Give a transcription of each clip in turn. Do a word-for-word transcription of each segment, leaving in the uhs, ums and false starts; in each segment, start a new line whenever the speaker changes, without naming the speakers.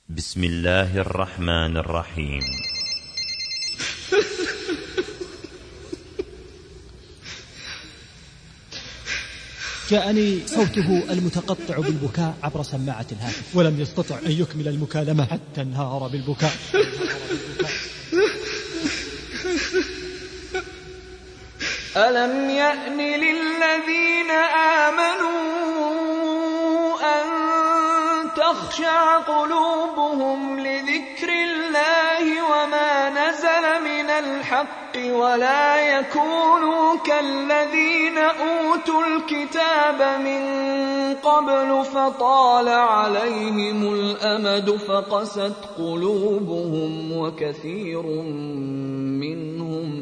بسم الله الرحمن الرحيم.
جاءني صوته المتقطع بالبكاء عبر سماعة الهاتف، ولم يستطع أن يكمل المكالمة حتى انهار بالبكاء.
ألم يأن للذين آمنوا أن تخشع قلوبهم لذكر الله وما نزل من الحق ولا يكونوا كالذين أوتوا الكتاب من قبل فطال عليهم الأمد فقست قلوبهم وكثير منهم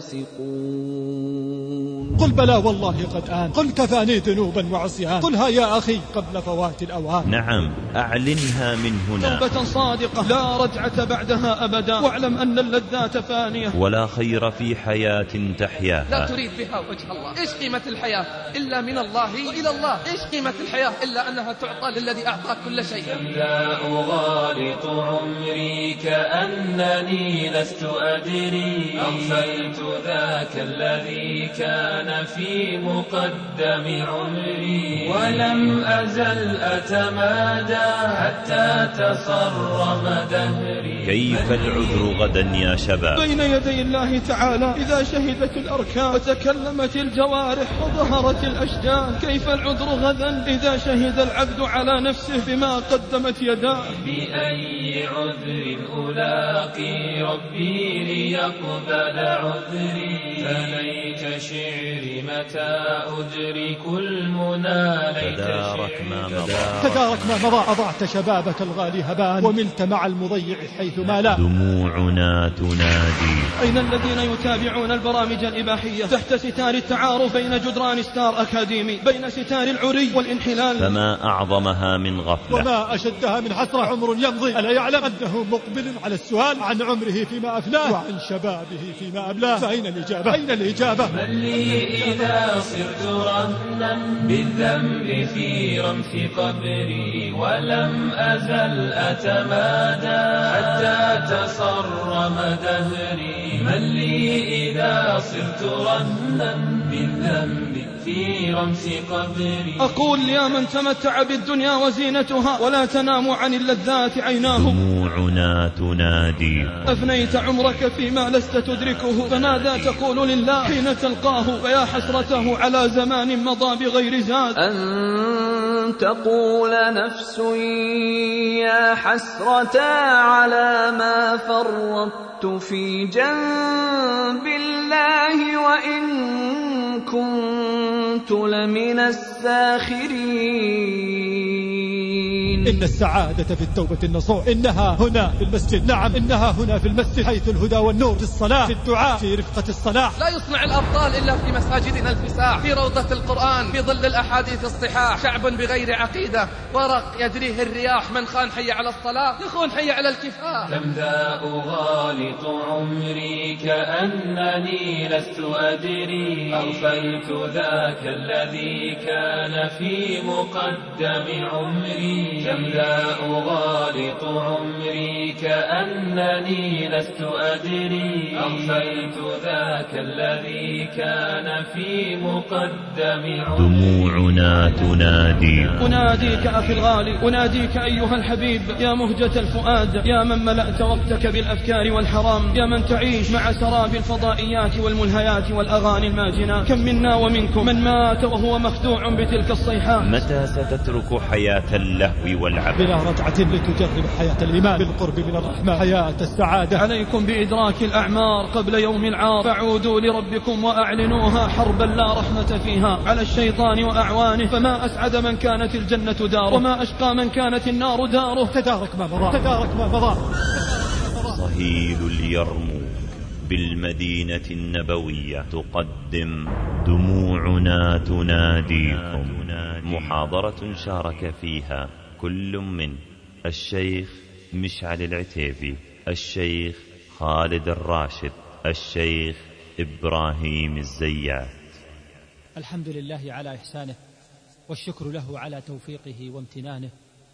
فاسقون.
قل بلى والله قد آن، قل كفاني ذنوبا وعصيان، قلها يا أخي قبل فوات الأوان.
نعم، أعلنها من هنا.
توبة صادقة لا رجعة بعدها أبدا، واعلم أن اللذات فانية
ولا خير في حياة تحياها
لا تريد بها وجه الله. إيش قيمة الحياة إلا من الله وإلى الله؟ إيش قيمة الحياة إلا أنها تعطى للذي أعطاك كل شيء؟
لا أغالط عمري كأنني لست أدري، أغفلت ذاك الذي كان في مقدم عمري، ولم أزل أتمادى حتى تصرم دهري.
كيف العذر غدا يا شباب؟
بين يدي الله تعالى إذا شهدت الأركان وتكلمت الجوارح وظهرت الأشجان، كيف العذر غدا إذا شهد العبد على نفسه بما قدمت يداه؟
بأي عذر ألاقي ربي ليقبل عذري، فليت شعري متى أدرك المنى.
تدارك ما مضى،
تدارك ما مضى، أضعت شبابك الغالي هبان وملت مع المضيع حيث ما لا.
دموعنا تنادي.
أين الذين يتابعون البرامج الإباحية تحت ستار التعارف بين جدران ستار أكاديمي، بين ستار العري والانحلال؟
فما أعظمها من غفلة
وما أشدها من حسرة. عمر يمضي ألا يعلم أنه مقبل على السؤال عن عمره فيما أفناه وعن شبابه فيما أبلاه. فأين الإجابة؟ أين الإجابة؟
من لي إذا صرت رهنا بالذنب في رمس قبري، ولم أزل أتمادى حتى تصرم دهري. من لي إذا صرت رهنا بالذنب في رمس قبري.
أقول يا من تمتع بالدنيا وزينتها ولا تنام عن اللذات عيناه،
دموعنا تنادي.
أفنيت عمرك فيما لست تدركه، فماذا تقول لله حين تلقاه؟ فيا حسرته على زمان مضى بغير زاد.
أن تقول نفس يا حسرة على ما فرطت في جنب الله وإن كنت لمن الساخرين.
إن السعادة في التوبة النصوح، إنها هنا في المسجد. نعم، إنها هنا في المسجد، حيث الهدى والنور، في الصلاة، في الدعاء، في رفقة الصلاح.
لا يصنع الأبطال إلا في مساجدنا الفساح، في روضة القرآن، في ظل الأحاديث الصحاح. شعب بغير عقيدة ورق يجريه الرياح، من خان حي على الصلاة يخون حي على الكفاح.
كم ذا أغالط عمري كأنني لست أدري، أغفلت ذاك الذي كان في مقدم عمري. كم ذا أغالط عمري كأنني لست أدري، أغفلت ذاك الذي كان في مقدم عمري.
دموعنا تنادي.
أناديك أخي الغالي، أناديك أيها الحبيب، يا مهجة الفؤاد، يا من ملأت وقتك بالأفكار والحرام، يا من تعيش مع سراب الفضائيات والملهيات والأغاني الماجنة. كم منا ومنكم من مات وهو مخدوع بتلك الصيحات.
متى ستترك حياة اللهو والعبث
بلا رجعة لتجرب حياة الإيمان بالقرب من الرحمن، حياة السعادة.
عليكم بإدراك الأعمار قبل يوم العار، فعودوا لربكم وأعلنوها حربا لا رحمة فيها على الشيطان وأعوانه. فما أسعد من كانت الجنة داره، وما أشقى من كانت النار داره.
تدارك ما مضى، تدارك ما مضى.
صهيل اليرموك بالمدينة النبوية تقدم دموعنا تناديكم، محاضرة شارك فيها كل من الشيخ مشعل العتيبي، الشيخ خالد الراشد، الشيخ إبراهيم الزيات.
الحمد لله على إحسانه، والشكر له على توفيقه وامتنانه،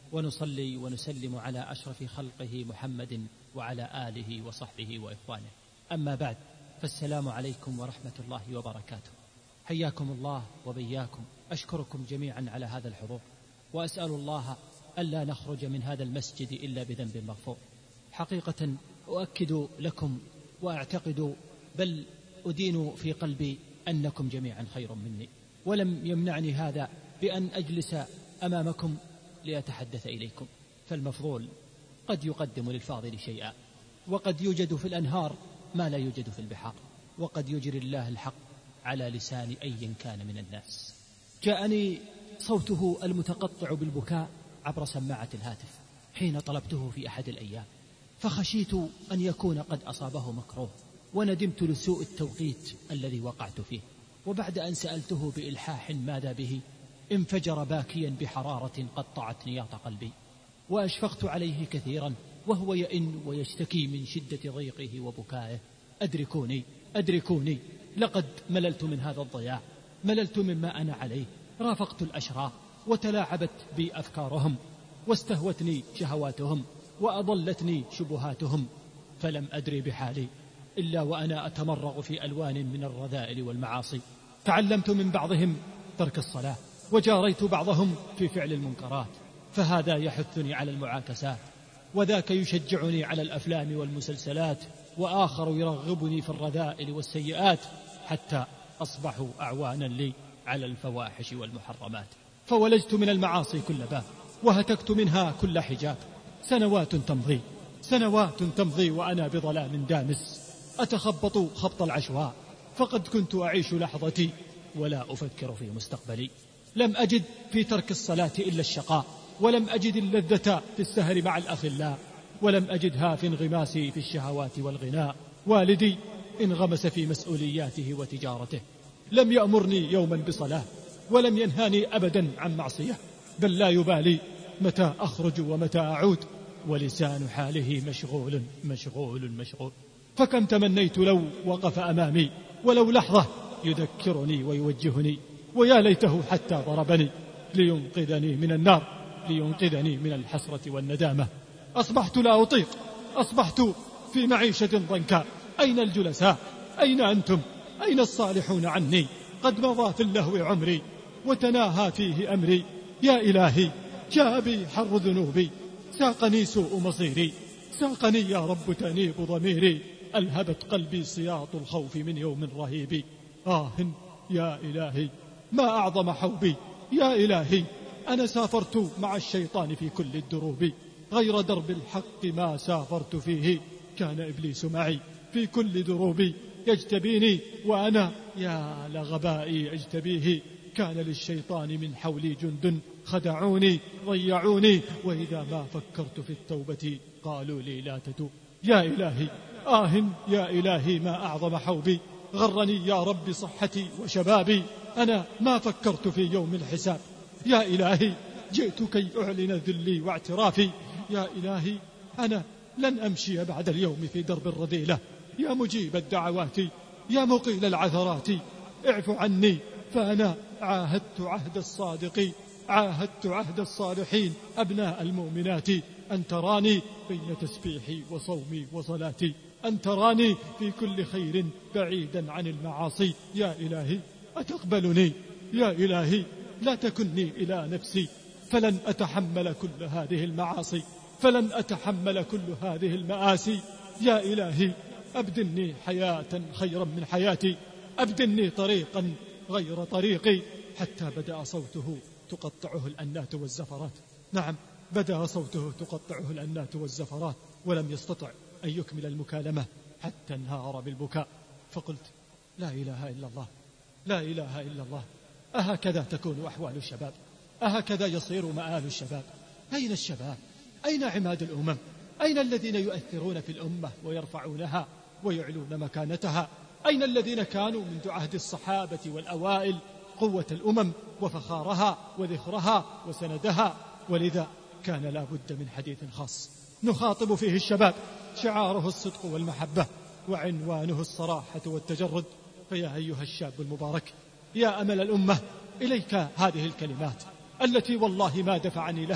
ونصلي ونسلم على أشرف خلقه محمد وعلى آله وصحبه وإخوانه. أما بعد، فالسلام عليكم ورحمة الله وبركاته. حياكم الله وبياكم. أشكركم جميعا على هذا الحضور، وأسأل الله ألا نخرج من هذا المسجد إلا بذنب مغفور. حقيقة أؤكد لكم وأعتقد بل أدين في قلبي أنكم جميعا خير مني، ولم يمنعني هذا بأن أجلس أمامكم لأتحدث إليكم، فالمفضول قد يقدم للفاضل شيئا، وقد يوجد في الأنهار ما لا يوجد في البحار، وقد يجري الله الحق على لسان أي كان من الناس. جاءني صوته المتقطع بالبكاء عبر سماعة الهاتف حين طلبته في أحد الأيام، فخشيت أن يكون قد أصابه مكروه، وندمت لسوء التوقيت الذي وقعت فيه. وبعد أن سألته بإلحاح ماذا به، انفجر باكيا بحرارة قطعت نياط قلبي، وأشفقت عليه كثيرا وهو يئن ويشتكي من شدة ضيقه وبكائه. أدركوني أدركوني، لقد مللت من هذا الضياع، مللت مما أنا عليه. رافقت الأشرار وتلاعبت بي أفكارهم، واستهوتني شهواتهم، وأضلتني شبهاتهم، فلم أدري بحالي إلا وأنا أتمرغ في ألوان من الرذائل والمعاصي. تعلمت من بعضهم ترك الصلاة، وجاريت بعضهم في فعل المنكرات، فهذا يحثني على المعاكسات، وذاك يشجعني على الأفلام والمسلسلات، وآخر يرغبني في الرذائل والسيئات، حتى أصبحوا أعوانا لي على الفواحش والمحرمات. فولجت من المعاصي كل باب، وهتكت منها كل حجاب. سنوات تمضي سنوات تمضي وأنا بظلام دامس أتخبط خبط العشواء، فقد كنت أعيش لحظتي ولا أفكر في مستقبلي. لم أجد في ترك الصلاة إلا الشقاء، ولم أجد اللذة في السهر مع الأخلاء، ولم أجدها في انغماسي في الشهوات والغناء. والدي انغمس في مسؤولياته وتجارته، لم يأمرني يوما بصلاة، ولم ينهاني أبدا عن معصية، بل لا يبالي متى أخرج ومتى أعود، ولسان حاله مشغول مشغول مشغول. فكم تمنيت لو وقف أمامي ولو لحظة يذكرني ويوجهني، ويا ليته حتى ضربني لينقذني من النار، لينقذني من الحسرة والندامة. أصبحت لا أطيق، أصبحت في معيشة ضنكاء. أين الجلساء؟ أين أنتم؟ أين الصالحون عني؟ قد مضى في اللهو عمري وتناهى فيه أمري. يا إلهي، جاء بي حر ذنوبي، ساقني سوء مصيري، ساقني يا رب تأنيب ضميري، ألهبت قلبي سياط الخوف من يوم رهيب. آه يا إلهي، ما أعظم حوبي. يا إلهي، أنا سافرت مع الشيطان في كل الدروب، غير درب الحق ما سافرت فيه، كان إبليس معي في كل دروبي يجتبيني، وأنا يا لغبائي أجتبيه. كان للشيطان من حولي جند خدعوني ضيعوني، وإذا ما فكرت في التوبة قالوا لي لا تتوب. يا إلهي، آه يا إلهي، ما أعظم حوبي. غرني يا رب صحتي وشبابي، أنا ما فكرت في يوم الحساب. يا إلهي، جئت كي أعلن ذلي واعترافي. يا إلهي، أنا لن أمشي بعد اليوم في درب الرذيلة. يا مجيب الدعوات، يا مقيل العثرات، اعف عني، فأنا عاهدت عهد الصادقين، عاهدت عهد الصالحين أبناء المؤمنات، أن تراني بين تسبيحي وصومي وصلاتي، أن تراني في كل خير بعيدا عن المعاصي. يا إلهي، أتقبلني؟ يا إلهي، لا تكني إلى نفسي، فلن أتحمل كل هذه المعاصي، فلن أتحمل كل هذه المآسي. يا إلهي، أبدلني حياة خيرا من حياتي، أبدلني طريقا غير طريقي. حتى بدأ صوته تقطعه الأنات والزفرات. نعم، بدأ صوته تقطعه الأنات والزفرات، ولم يستطع أن يكمل المكالمة حتى انهار بالبكاء. فقلت: لا إله إلا الله، لا إله إلا الله. أهكذا تكون أحوال الشباب؟ أهكذا يصير مآل الشباب؟ أين الشباب؟ أين عماد الأمم؟ أين الذين يؤثرون في الأمة ويرفعونها ويعلون مكانتها؟ أين الذين كانوا منذ عهد الصحابة والأوائل قوة الأمم وفخارها وذخرها وسندها؟ ولذا كان لا بد من حديث خاص نخاطب فيه الشباب، شعاره الصدق والمحبة، وعنوانه الصراحة والتجرد. فيا أيها الشاب المبارك، يا أمل الأمة، إليك هذه الكلمات التي والله ما دفعني لها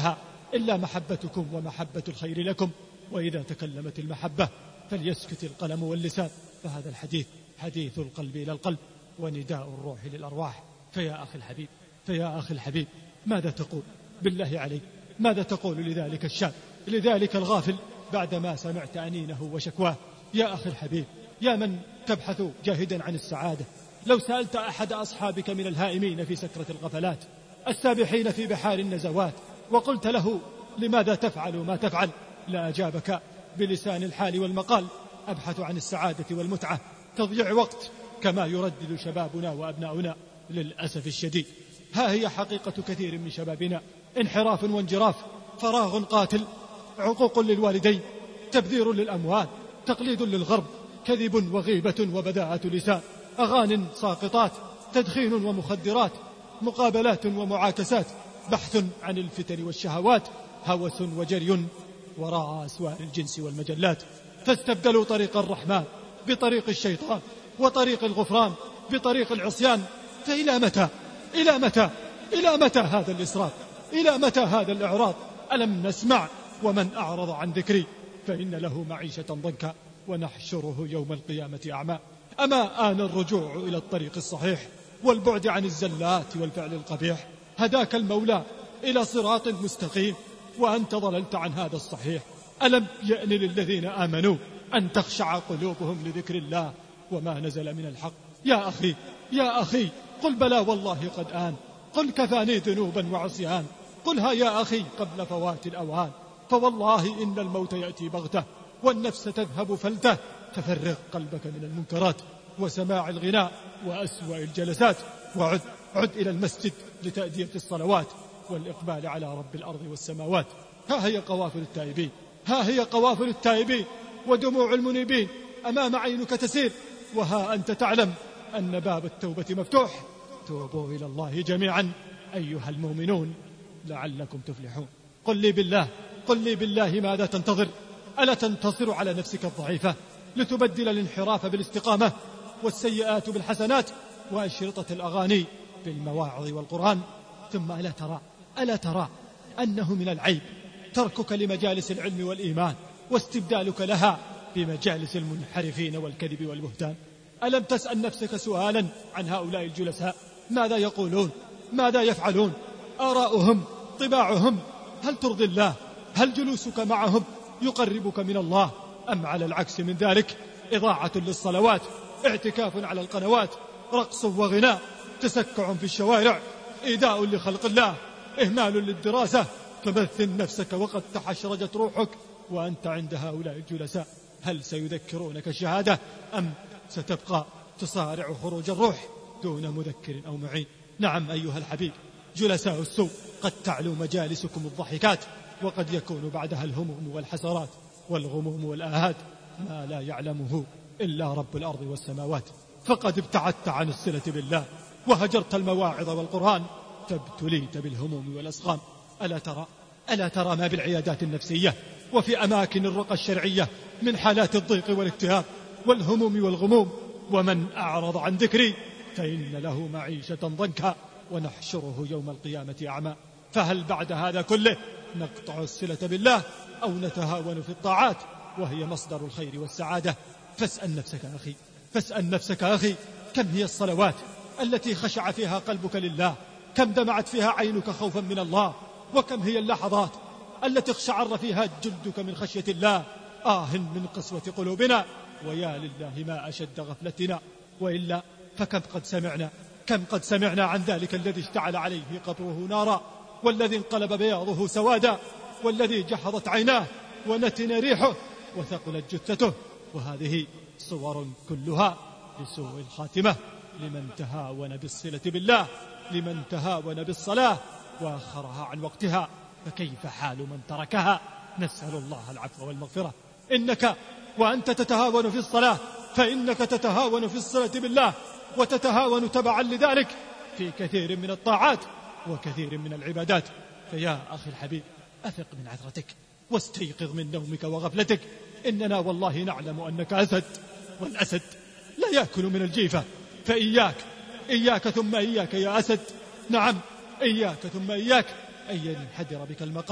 إلا محبتكم ومحبة الخير لكم. وإذا تكلمت المحبة فليسكت القلم واللسان. فهذا الحديث حديث القلب إلى القلب ونداء الروح للأرواح. فيا أخي الحبيب فيا أخي الحبيب ماذا تقول بالله عليك؟ ماذا تقول لذلك الشاب، لذلك الغافل، بعدما سمعت أنينه وشكواه؟ يا أخي الحبيب، يا من تبحث جاهدا عن السعادة، لو سألت أحد أصحابك من الهائمين في سكرة الغفلات السابحين في بحار النزوات وقلت له لماذا تفعل ما تفعل، لا أجابك بلسان الحال والمقال: أبحث عن السعادة والمتعة، تضيع وقت، كما يردد شبابنا وأبناؤنا للأسف الشديد. ها هي حقيقة كثير من شبابنا: انحراف وانجراف، فراغ قاتل، عقوق للوالدين، تبذير للأموال، تقليد للغرب، كذب وغيبة وبذاءة لسان، أغان ساقطات، تدخين ومخدرات، مقابلات ومعاكسات، بحث عن الفتن والشهوات، هوس وجري وراء أسوار الجنس والمجلات. فاستبدلوا طريق الرحمن بطريق الشيطان، وطريق الغفران بطريق العصيان. فإلى متى إلى متى إلى متى هذا الإسراف؟ إلى متى هذا الإعراض؟ ألم نسمع: ومن أعرض عن ذكري فإن له معيشة ضنكا ونحشره يوم القيامة أعمى؟ أما آن الرجوع إلى الطريق الصحيح والبعد عن الزلات والفعل القبيح؟ هداك المولى إلى صراط مستقيم وأنت ضللت عن هذا الصحيح. ألم يأن للذين آمنوا أن تخشع قلوبهم لذكر الله وما نزل من الحق؟ يا أخي يا أخي قل بلى والله قد آن، قل كفاني ذنوبا وعصيان، قلها يا أخي قبل فوات الأوان، فوالله إن الموت يأتي بغتة والنفس تذهب فلته. ففرغ قلبك من المنكرات وسماع الغناء وأسوأ الجلسات، وعد عد إلى المسجد لتأدية الصلوات والإقبال على رب الأرض والسماوات. ها هي قوافل التائبين، ها هي قوافل التائبين ودموع المنيبين أمام عينك تسير، وها أنت تعلم أن باب التوبة مفتوح. توبوا إلى الله جميعا أيها المؤمنون لعلكم تفلحون. قل لي بالله قل لي بالله ماذا تنتظر؟ ألا تنتصر على نفسك الضعيفة لتبدل الانحراف بالاستقامة والسيئات بالحسنات وأشرطة الأغاني بالمواعظ والقرآن؟ ثم ألا ترى ألا ترى أنه من العيب تركك لمجالس العلم والإيمان واستبدالك لها بمجالس المنحرفين والكذب والبهتان؟ ألم تسأل نفسك سؤالا عن هؤلاء الجلساء؟ ماذا يقولون؟ ماذا يفعلون؟ آراؤهم، طباعهم، هل ترضي الله؟ هل جلوسك معهم يقربك من الله؟ أم على العكس من ذلك إضاعة للصلوات، اعتكاف على القنوات، رقص وغناء، تسكع في الشوارع، إيذاء لخلق الله، إهمال للدراسة؟ فمثل نفسك وقد تحشرجت روحك وأنت عند هؤلاء الجلساء. هل سيذكرونك الشهادة أم ستبقى تصارع خروج الروح دون مذكر أو معين؟ نعم أيها الحبيب، جلساء السوء قد تعلو مجالسكم الضحكات، وقد يكون بعدها الهموم والحسرات والغموم والآهات ما لا يعلمه إلا رب الأرض والسماوات. فقد ابتعدت عن الصلة بالله وهجرت المواعظ والقرآن فابتليت بالهموم والأسقام. ألا ترى ألا ترى ما بالعيادات النفسية وفي أماكن الرقى الشرعية من حالات الضيق والاكتئاب والهموم والغموم؟ ومن أعرض عن ذكري فإن له معيشة ضنكا ونحشره يوم القيامة أعمى. فهل بعد هذا كله نقطع الصلة بالله أو نتهاون في الطاعات وهي مصدر الخير والسعادة؟ فاسأل نفسك أخي فاسأل نفسك أخي كم هي الصلوات التي خشع فيها قلبك لله؟ كم دمعت فيها عينك خوفا من الله؟ وكم هي اللحظات التي اقشعر فيها جلدك من خشية الله؟ آه من قسوة قلوبنا، ويا لله ما أشد غفلتنا. وإلا فكم قد سمعنا كم قد سمعنا عن ذلك الذي اشتعل عليه قبره نارا، والذي انقلب بياضه سوادا، والذي جحظت عيناه ونتن ريحه وثقلت جثته. وهذه صور كلها لسوء الخاتمة لمن تهاون بالصلة بالله، لمن تهاون بالصلاة وآخرها عن وقتها. فكيف حال من تركها؟ نسأل الله العفو والمغفرة. إنك وأنت تتهاون في الصلاة فإنك تتهاون في الصلة بالله، وتتهاون تبعا لذلك في كثير من الطاعات وكثير من العبادات. فيا أخي الحبيب أثق من عثرتك واستيقظ من نومك وغفلتك. إننا والله نعلم أنك أسد، والأسد لا يأكل من الجيفة. فإياك إياك ثم إياك يا أسد، نعم إياك ثم إياك أن ينحدر بك المقام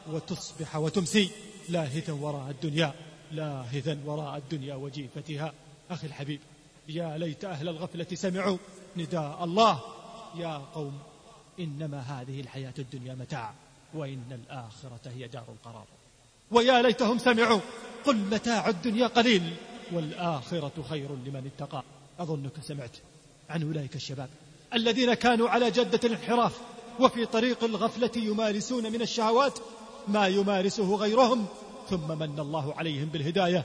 وتصبح وتمسي لاهثا وراء الدنيا لاهثا وراء الدنيا وجيفتها. أخي الحبيب، يا ليت أهل الغفلة سمعوا نداء الله: يا قوم إنما هذه الحياة الدنيا متاع وإن الآخرة هي دار القرار. ويا ليتهم سمعوا: قل متاع الدنيا قليل والآخرة خير لمن اتقى. أظنك سمعت عن أولئك الشباب الذين كانوا على جدة الانحراف وفي طريق الغفلة يمارسون من الشهوات ما يمارسه غيرهم، ثم من الله عليهم بالهداية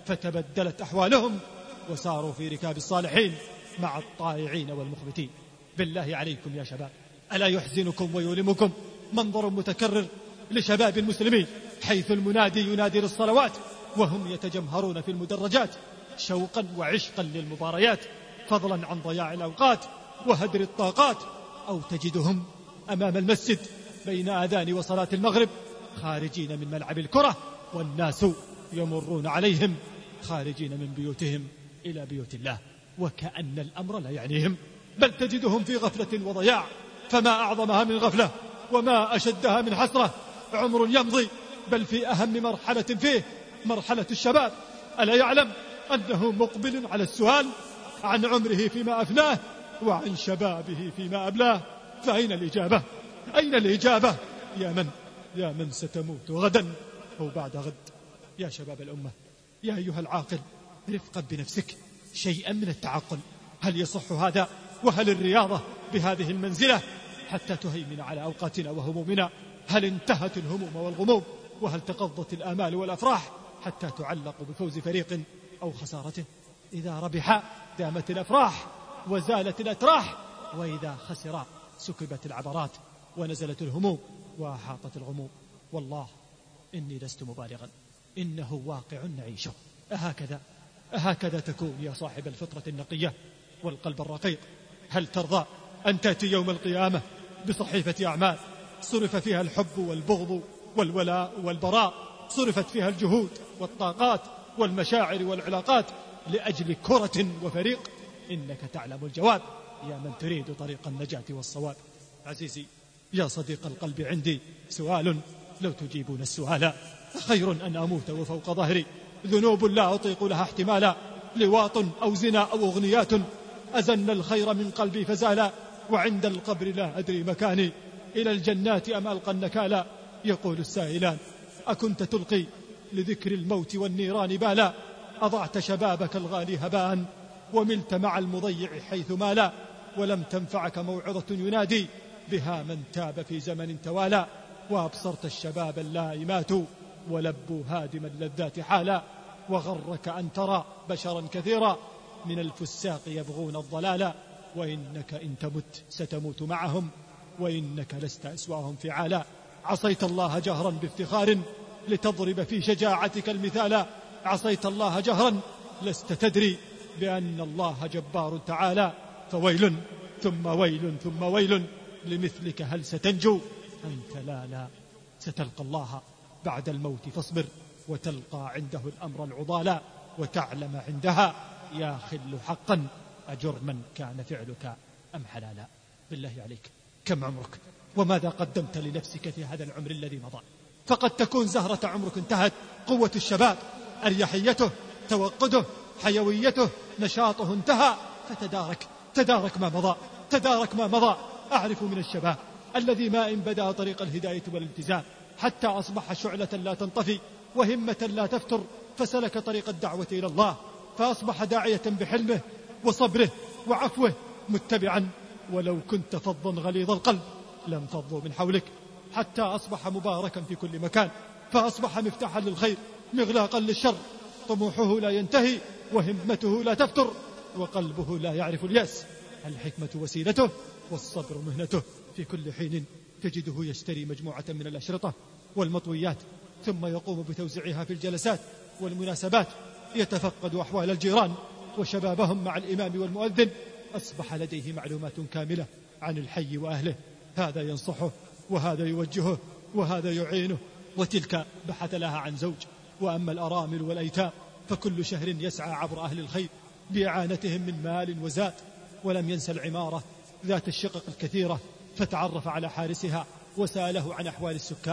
فتبدلت أحوالهم وساروا في ركاب الصالحين مع الطائعين والمخبتين. بالله عليكم يا شباب، ألا يحزنكم ويؤلمكم منظر متكرر لشباب المسلمين حيث المنادي ينادي للصلوات وهم يتجمهرون في المدرجات شوقا وعشقا للمباريات، فضلا عن ضياع الأوقات وهدر الطاقات؟ أو تجدهم أمام المسجد بين آذان وصلاة المغرب خارجين من ملعب الكرة والناس يمرون عليهم خارجين من بيوتهم إلى بيوت الله وكأن الأمر لا يعنيهم، بل تجدهم في غفلة وضياع. فما أعظمها من غفلة وما أشدها من حسرة. عمر يمضي، بل في أهم مرحلة فيه مرحلة الشباب، ألا يعلم أنه مقبل على السؤال عن عمره فيما أفناه وعن شبابه فيما أبلاه؟ فأين الإجابة؟ أين الإجابة؟ يا من يا من ستموت غدا أو بعد غد. يا شباب الأمة، يا أيها العاقل، رفقا بنفسك، شيئا من التعقل. هل يصح هذا؟ وهل الرياضة بهذه المنزلة حتى تهيمن على أوقاتنا وهمومنا؟ هل انتهت الهموم والغموم؟ وهل تقضت الآمال والأفراح حتى تعلق بفوز فريق أو خسارته؟ إذا ربح دامت الأفراح وزالت الأتراح، وإذا خسر سكبت العبرات ونزلت الهموم وأحاطت الغموم. والله إني لست مبالغا، إنه واقع نعيشه. أهكذا أهكذا تكون يا صاحب الفطرة النقية والقلب الرقيق؟ هل ترضى أن تأتي يوم القيامة بصحيفة أعمال صرف فيها الحب والبغض والولاء والبراء، صرفت فيها الجهود والطاقات والمشاعر والعلاقات لأجل كرة وفريق؟ إنك تعلم الجواب يا من تريد طريق النجاة والصواب. عزيزي يا صديق القلب، عندي سؤال لو تجيبون السؤال: خير أن أموت وفوق ظهري ذنوب لا أطيق لها احتمالا، لواط أو زنا أو أغنيات أزن الخير من قلبي فزالا، وعند القبر لا أدري مكاني إلى الجنات أم ألقى النكالا. يقول السائلان: أكنت تلقي لذكر الموت والنيران بالا، أضعت شبابك الغالي هباء وملت مع المضيع حيث مالا، ولم تنفعك موعظة ينادي بها من تاب في زمن توالى، وأبصرت الشباب اللائمات ولبوا هادم اللذات حالا، وغرك أن ترى بشرا كثيرا من الفساق يبغون الضلالا، وإنك إن تمت ستموت معهم وإنك لست أسواهم فعالا. عصيت الله جهرا بافتخار لتضرب في شجاعتك المثالا، عصيت الله جهرا لست تدري بأن الله جبار تعالى، فويل ثم ويل ثم ويل لمثلك هل ستنجو؟ أنت لا لا ستلقى الله بعد الموت، فاصبر وتلقى عنده الأمر العضالا، وتعلم عندها يا خل حقا أجرما كان فعلك أم حلالا. بالله عليك، كم عمرك وماذا قدمت لنفسك في هذا العمر الذي مضى؟ فقد تكون زهرة عمرك انتهت، قوة الشباب أريحيته توقده حيويته نشاطه انتهى، فتدارك تدارك ما مضى تدارك ما مضى. أعرف من الشباب الذي ما إن بدأ طريق الهداية والالتزام حتى أصبح شعلة لا تنطفي وهمة لا تفتر، فسلك طريق الدعوة إلى الله، فأصبح داعية بحلمه وصبره وعفوه متبعا، ولو كنت فظا غليظ القلب لم فضوا من حولك، حتى أصبح مباركا في كل مكان، فأصبح مفتاحا للخير مغلاقا للشر، طموحه لا ينتهي وهمته لا تفتر وقلبه لا يعرف اليأس. الحكمة وسيلته والصبر مهنته، في كل حين تجده يشتري مجموعة من الأشرطة والمطويات ثم يقوم بتوزيعها في الجلسات والمناسبات، يتفقد أحوال الجيران وشبابهم مع الإمام والمؤذن، أصبح لديه معلومات كاملة عن الحي وأهله، هذا ينصحه وهذا يوجهه وهذا يعينه، وتلك بحث لها عن زوج. وأما الأرامل والأيتام فكل شهر يسعى عبر أهل الخير بإعانتهم من مال وزاد، ولم ينسى العمارة ذات الشقق الكثيرة، فتعرف على حارسها وسأله عن أحوال السكان،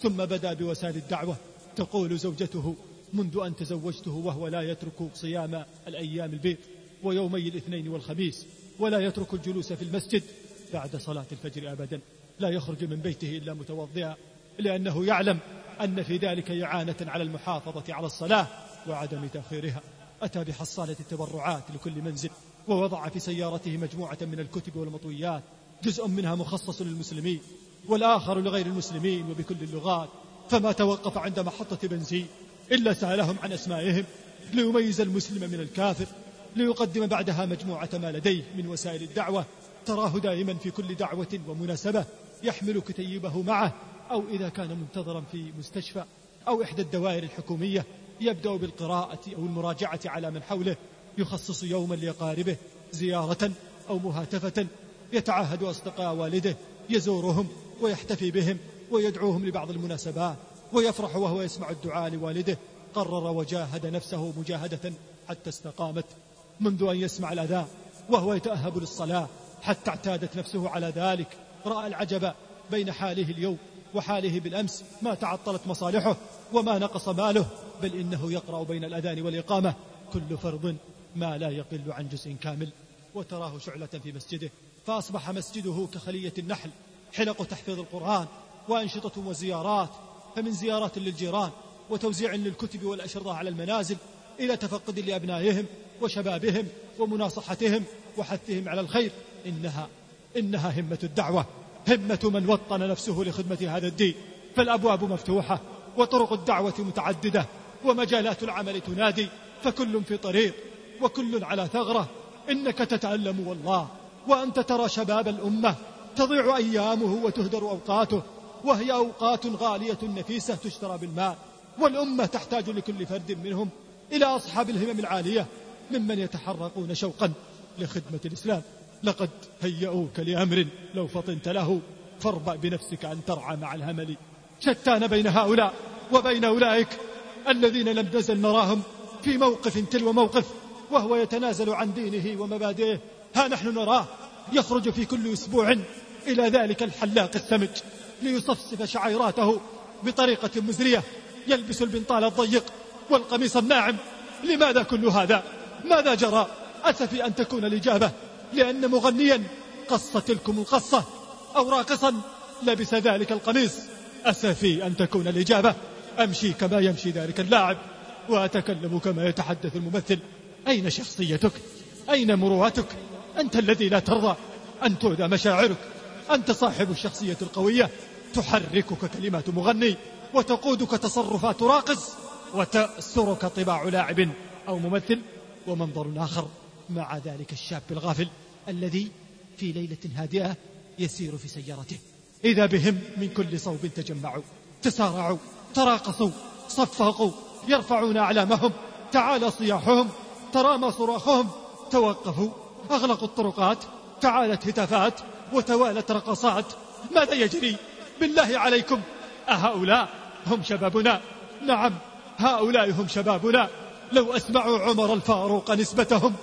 ثم بدأ بوسائل الدعوة. تقول زوجته: منذ أن تزوجته وهو لا يترك صيام الأيام البيض ويومي الاثنين والخميس، ولا يترك الجلوس في المسجد بعد صلاة الفجر أبدا، لا يخرج من بيته إلا متوضئا، لأنه يعلم أن في ذلك إعانة على المحافظة على الصلاة وعدم تأخيرها. أتى بحصالة التبرعات لكل منزل، ووضع في سيارته مجموعة من الكتب والمطويات، جزء منها مخصص للمسلمين والآخر لغير المسلمين وبكل اللغات. فما توقف عند محطة بنزين إلا سألهم عن أسمائهم ليميز المسلم من الكافر، ليقدم بعدها مجموعة ما لديه من وسائل الدعوة. تراه دائما في كل دعوة ومناسبة يحمل كتيبه معه، أو إذا كان منتظرا في مستشفى أو إحدى الدوائر الحكومية يبدأ بالقراءة أو المراجعة على من حوله، يخصص يوما لأقاربه زيارة أو مهاتفة، يتعاهد أصدقاء والده، يزورهم ويحتفي بهم ويدعوهم لبعض المناسبات، ويفرح وهو يسمع الدعاء لوالده. قرر وجاهد نفسه مجاهدة حتى استقامت، منذ أن يسمع الأذان وهو يتأهب للصلاة حتى اعتادت نفسه على ذلك. رأى العجب بين حاله اليوم وحاله بالأمس، ما تعطلت مصالحه وما نقص ماله، بل إنه يقرأ بين الأذان والإقامة كل فرض ما لا يقل عن جزء كامل. وتراه شعلة في مسجده، فأصبح مسجده كخلية النحل، حلق تحفيظ القرآن وأنشطة وزيارات، فمن زيارات للجيران وتوزيع للكتب والأشرطة على المنازل، إلى تفقد لأبنائهم وشبابهم ومناصحتهم وحثهم على الخير. إنها إنها همة الدعوة، همة من وطن نفسه لخدمة هذا الدين. فالأبواب مفتوحة وطرق الدعوة متعددة ومجالات العمل تنادي، فكل في طريق وكل على ثغرة. إنك تتألم والله وأنت ترى شباب الأمة تضيع أيامه وتهدر أوقاته، وهي أوقات غالية نفيسة تشترى بالمال، والأمة تحتاج لكل فرد منهم إلى أصحاب الهمم العالية ممن يتحرقون شوقا لخدمة الإسلام. لقد هيئوك لأمر لو فطنت له، فاربأ بنفسك أن ترعى مع الهمل. شتان بين هؤلاء وبين أولئك الذين لم نزل نراهم في موقف تلو موقف وهو يتنازل عن دينه ومبادئه. ها نحن نراه يخرج في كل أسبوع إلى ذلك الحلاق السمج ليصفصف شعيراته بطريقة مزرية، يلبس البنطال الضيق والقميص الناعم. لماذا كل هذا؟ ماذا جرى؟ أسفي أن تكون الإجابة لأن مغنيا قص تلكم القصة، أو راقصا لبس ذلك القميص. أسفي أن تكون الإجابة أمشي كما يمشي ذلك اللاعب وأتكلم كما يتحدث الممثل. أين شخصيتك؟ أين مروءتك؟ أنت الذي لا ترضى أن تؤذى مشاعرك، أنت صاحب الشخصية القوية، تحركك كلمات مغني وتقودك تصرفات راقص وتأسرك طباع لاعب أو ممثل. ومنظر آخر مع ذلك الشاب الغافل الذي في ليلة هادئة يسير في سيارته، إذا بهم من كل صوب تجمعوا، تسارعوا، تراقصوا، صفقوا، يرفعون أعلامهم، تعالى صياحهم، ترامى صراخهم، توقفوا، أغلقوا الطرقات، تعالت هتافات وتوالت رقصات. ماذا يجري؟ بالله عليكم، أهؤلاء هم شبابنا؟ نعم، هؤلاء هم شبابنا. لو أسمعوا عمر الفاروق نسبتهم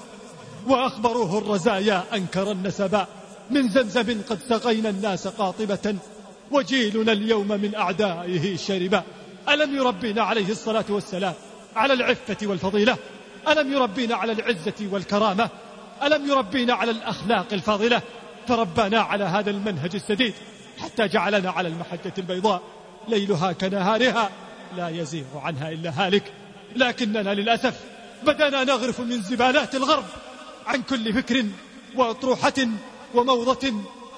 وأخبروه الرزايا أنكر النسبا. من زمزم قد سقينا الناس قاطبة وجيلنا اليوم من أعدائه شربا. ألم يربينا عليه الصلاة والسلام على العفة والفضيلة؟ ألم يربينا على العزة والكرامة؟ ألم يربينا على الأخلاق الفاضلة؟ فربانا على هذا المنهج السديد حتى جعلنا على المحجة البيضاء ليلها كنهارها لا يزيغ عنها إلا هالك. لكننا للأسف بدأنا نغرف من زبالات الغرب عن كل فكر وأطروحة وموضة،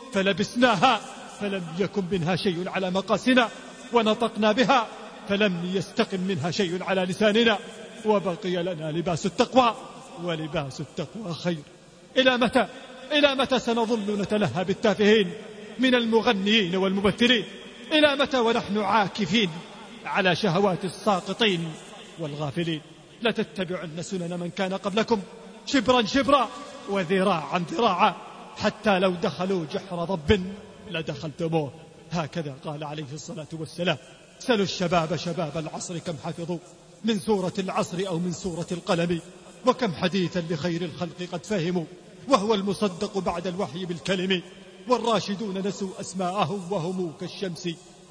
فلبسناها فلم يكن منها شيء على مقاسنا، ونطقنا بها فلم يستقم منها شيء على لساننا، وبقي لنا لباس التقوى، ولباس التقوى خير. إلى متى إلى متى سنظل نتلهى بالتافهين من المغنيين والممثلين؟ إلى متى ونحن عاكفين على شهوات الساقطين والغافلين؟ لتتبعن سنن من كان قبلكم شبرا شبرا وذراعا ذراعا، حتى لو دخلوا جحر ضب لدخلتموه. هكذا قال عليه الصلاة والسلام. سلوا الشباب شباب العصر كم حفظوا من سورة العصر أو من سورة القلم، وكم حديثا لخير الخلق قد فهموا وهو المصدق بعد الوحي بالكلم. والراشدون نسوا أسماءهم وهم كالشمس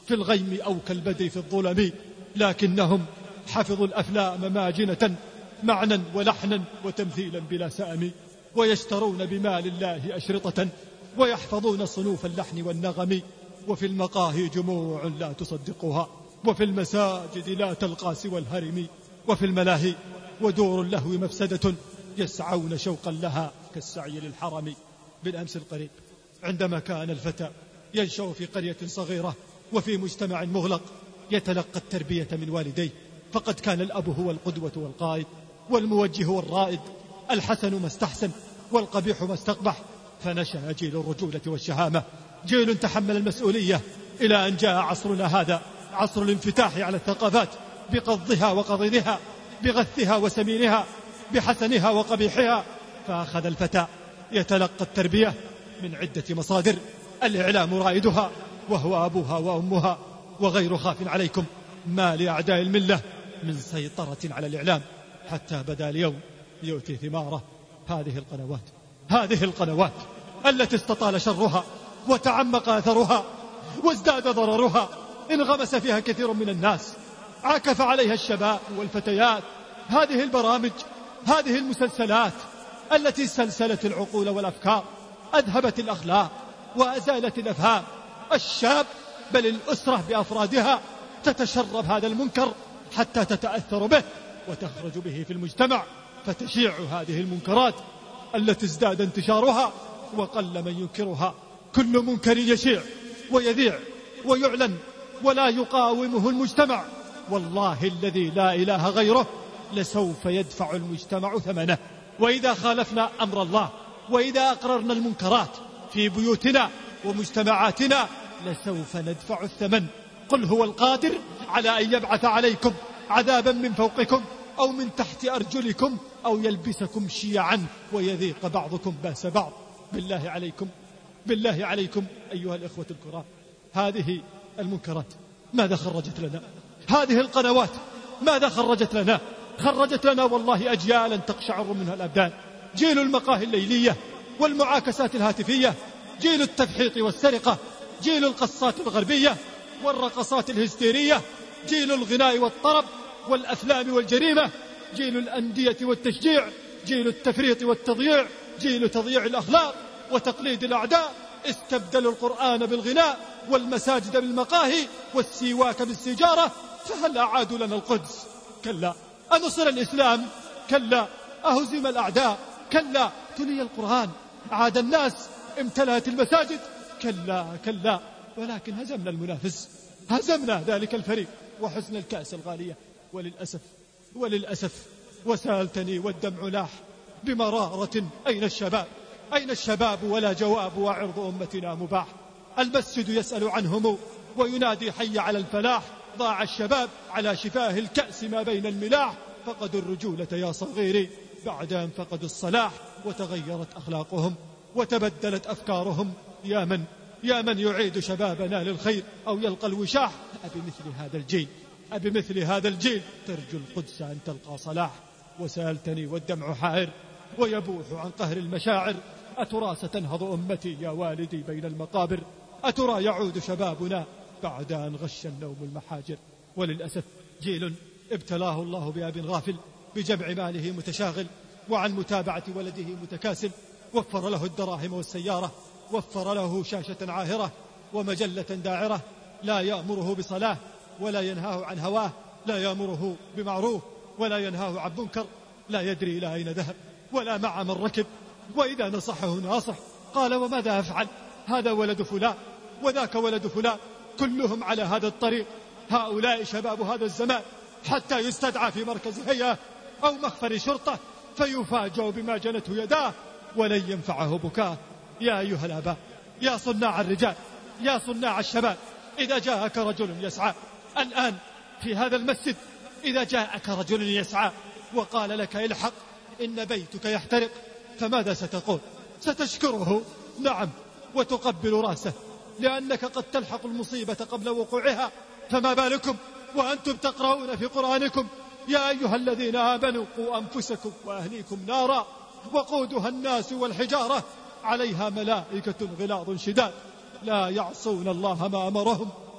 في الغيم أو كالبدر في الظلم، لكنهم حفظوا الأفلام ماجنة معنى ولحنا وتمثيلا بلا سأم، ويشترون بمال الله أشرطة ويحفظون صنوف اللحن والنغم. وفي المقاهي جموع لا تصدقها، وفي المساجد لا تلقى سوى الهرم، وفي الملاهي ودور اللهو مفسدة يسعون شوقا لها كالسعي للحرم. بالأمس القريب عندما كان الفتى ينشأ في قرية صغيرة وفي مجتمع مغلق يتلقى التربية من والديه، فقد كان الأب هو القدوة والقائد والموجه والرائد، الحسن ما استحسن والقبيح ما استقبح، فنشأ جيل الرجولة والشهامة، جيل تحمل المسؤولية، إلى أن جاء عصرنا هذا، عصر الانفتاح على الثقافات بقضها وقضيضها، بغثها وسمينها، بحسنها وقبيحها. فأخذ الفتى يتلقى التربية من عدة مصادر، الإعلام رائدها وهو أبوها وأمها، وغير خاف عليكم ما لأعداء الملة من سيطرة على الإعلام، حتى بدا اليوم يؤتي ثماره. هذه القنوات هذه القنوات التي استطال شرها وتعمق أثرها وازداد ضررها، انغمس فيها كثير من الناس، عكف عليها الشباب والفتيات. هذه البرامج، هذه المسلسلات التي سلسلت العقول والأفكار، أذهبت الأخلاق وأزالت الأفهام. الشاب بل الأسرة بأفرادها تتشرب هذا المنكر حتى تتأثر به وتخرج به في المجتمع، فتشيع هذه المنكرات التي ازداد انتشارها وقل من ينكرها. كل منكر يشيع ويذيع ويعلن ولا يقاومه المجتمع، والله الذي لا إله غيره لسوف يدفع المجتمع ثمنه. وإذا خالفنا أمر الله وإذا أقررنا المنكرات في بيوتنا ومجتمعاتنا لسوف ندفع الثمن. قل هو القادر على أن يبعث عليكم عذابا من فوقكم أو من تحت أرجلكم أو يلبسكم شيعا ويذيق بعضكم بأس بعض. بالله عليكم بالله عليكم أيها الإخوة الكرام، هذه المنكرات ماذا خرجت لنا؟ هذه القنوات ماذا خرجت لنا؟ خرجت لنا والله أجيالا تقشعر منها الأبدان، جيل المقاهي الليلية والمعاكسات الهاتفية، جيل التفحيط والسرقة، جيل القصات الغربية والرقصات الهستيرية، جيل الغناء والطرب والأفلام والجريمة، جيل الأندية والتشجيع، جيل التفريط والتضييع، جيل تضييع الأخلاق وتقليد الأعداء. استبدلوا القرآن بالغناء والمساجد بالمقاهي والسيواك بالسجارة، فهل أعادوا لنا القدس؟ كلا. أنصر الإسلام؟ كلا. أهزم الأعداء؟ كلا. تلي القرآن؟ عاد الناس؟ امتلأت المساجد؟ كلا كلا. ولكن هزمنا المنافس، هزمنا ذلك الفريق وحسن الكأس الغالية. وللأسف وللأسف وسألتني والدمع لاح بمرارة، أين الشباب؟ أين الشباب ولا جواب وعرض أمتنا مباح. المسجد يسأل عنهم وينادي حي على الفلاح، ضاع الشباب على شفاه الكأس ما بين الملاح. فقدوا الرجولة يا صغيري بعد أن فقدوا الصلاح، وتغيرت أخلاقهم وتبدلت أفكارهم. يا من يا من يعيد شبابنا للخير أو يلقى الوشاح. أبمثل هذا الجيل أبمثل هذا الجيل ترجو القدس أن تلقى صلاح. وسألتني والدمع حائر ويبوح عن قهر المشاعر، أترى ستنهض أمتي يا والدي بين المقابر؟ أترى يعود شبابنا بعد أن غش النوم المحاجر؟ وللأسف جيل ابتلاه الله بأب غافل، بجمع ماله متشاغل، وعن متابعة ولده متكاسل. وفر له الدراهم والسيارة، وفر له شاشة عاهرة ومجلة داعرة، لا يأمره بصلاة ولا ينهاه عن هواه، لا يأمره بمعروف ولا ينهاه عن منكر، لا يدري إلى أين ذهب ولا مع من ركب. وإذا نصحه ناصح قال وماذا أفعل؟ هذا ولد فلان وذاك ولد فلان، كلهم على هذا الطريق. هؤلاء شباب هذا الزمان، حتى يستدعى في مركز هيئة أو مخفر شرطة فيفاجأ بما جنته يداه ولن ينفعه بكاه. يا أيها الآباء، يا صناع الرجال، يا صناع الشباب، إذا جاءك رجل يسعى الآن في هذا المسجد، إذا جاءك رجل يسعى وقال لك الحق إن بيتك يحترق، فماذا ستقول؟ ستشكره؟ نعم، وتقبل رأسه، لأنك قد تلحق المصيبة قبل وقوعها. فما بالكم وأنتم تقرؤون في قرآنكم يا أيها الذين آمنوا قوا أنفسكم وأهليكم نارا وقودها الناس والحجارة عليها ملائكة غلاظ شداد لا يعصون الله ما أمرهم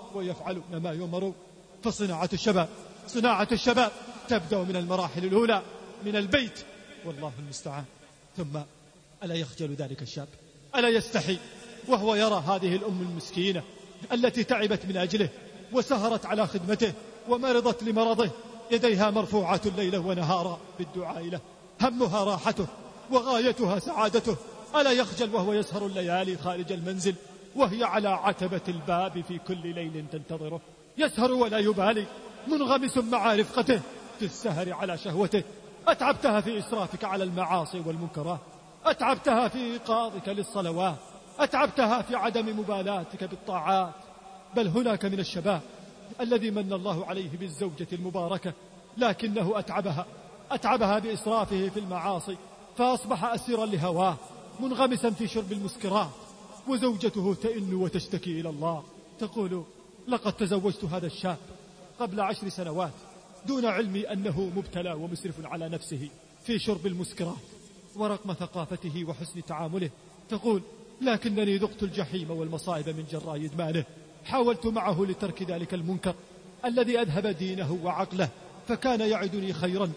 ويفعلون ما يؤمرون. فصناعة الشباب صناعة الشباب تبدأ من المراحل الأولى، من البيت، والله المستعان. ثم ألا يخجل ذلك الشاب؟ ألا يستحي وهو يرى هذه الأم المسكينة التي تعبت من أجله وسهرت على خدمته ومرضت لمرضه، يديها مرفوعة ليلا ونهارا بالدعاء له، همها راحته وغايتها سعادته. ألا يخجل وهو يسهر الليالي خارج المنزل وهي على عتبة الباب في كل ليل تنتظره؟ يسهر ولا يبالي، منغمس مع رفقته في السهر على شهوته. أتعبتها في إسرافك على المعاصي والمنكرات، أتعبتها في إيقاظك للصلوات، أتعبتها في عدم مبالاتك بالطاعات. بل هناك من الشباب الذي من الله عليه بالزوجة المباركة، لكنه أتعبها أتعبها بإسرافه في المعاصي، فأصبح أسيرا لهواه منغمسا في شرب المسكرات. وزوجته تئن وتشتكي إلى الله، تقول: لقد تزوجت هذا الشاب قبل عشر سنوات دون علمي أنه مبتلى ومسرف على نفسه في شرب المسكرات. ورغم ثقافته وحسن تعامله تقول: لكنني ذقت الجحيم والمصائب من جراء إدمانه. حاولت معه لترك ذلك المنكر الذي أذهب دينه وعقله، فكان يعدني خيرا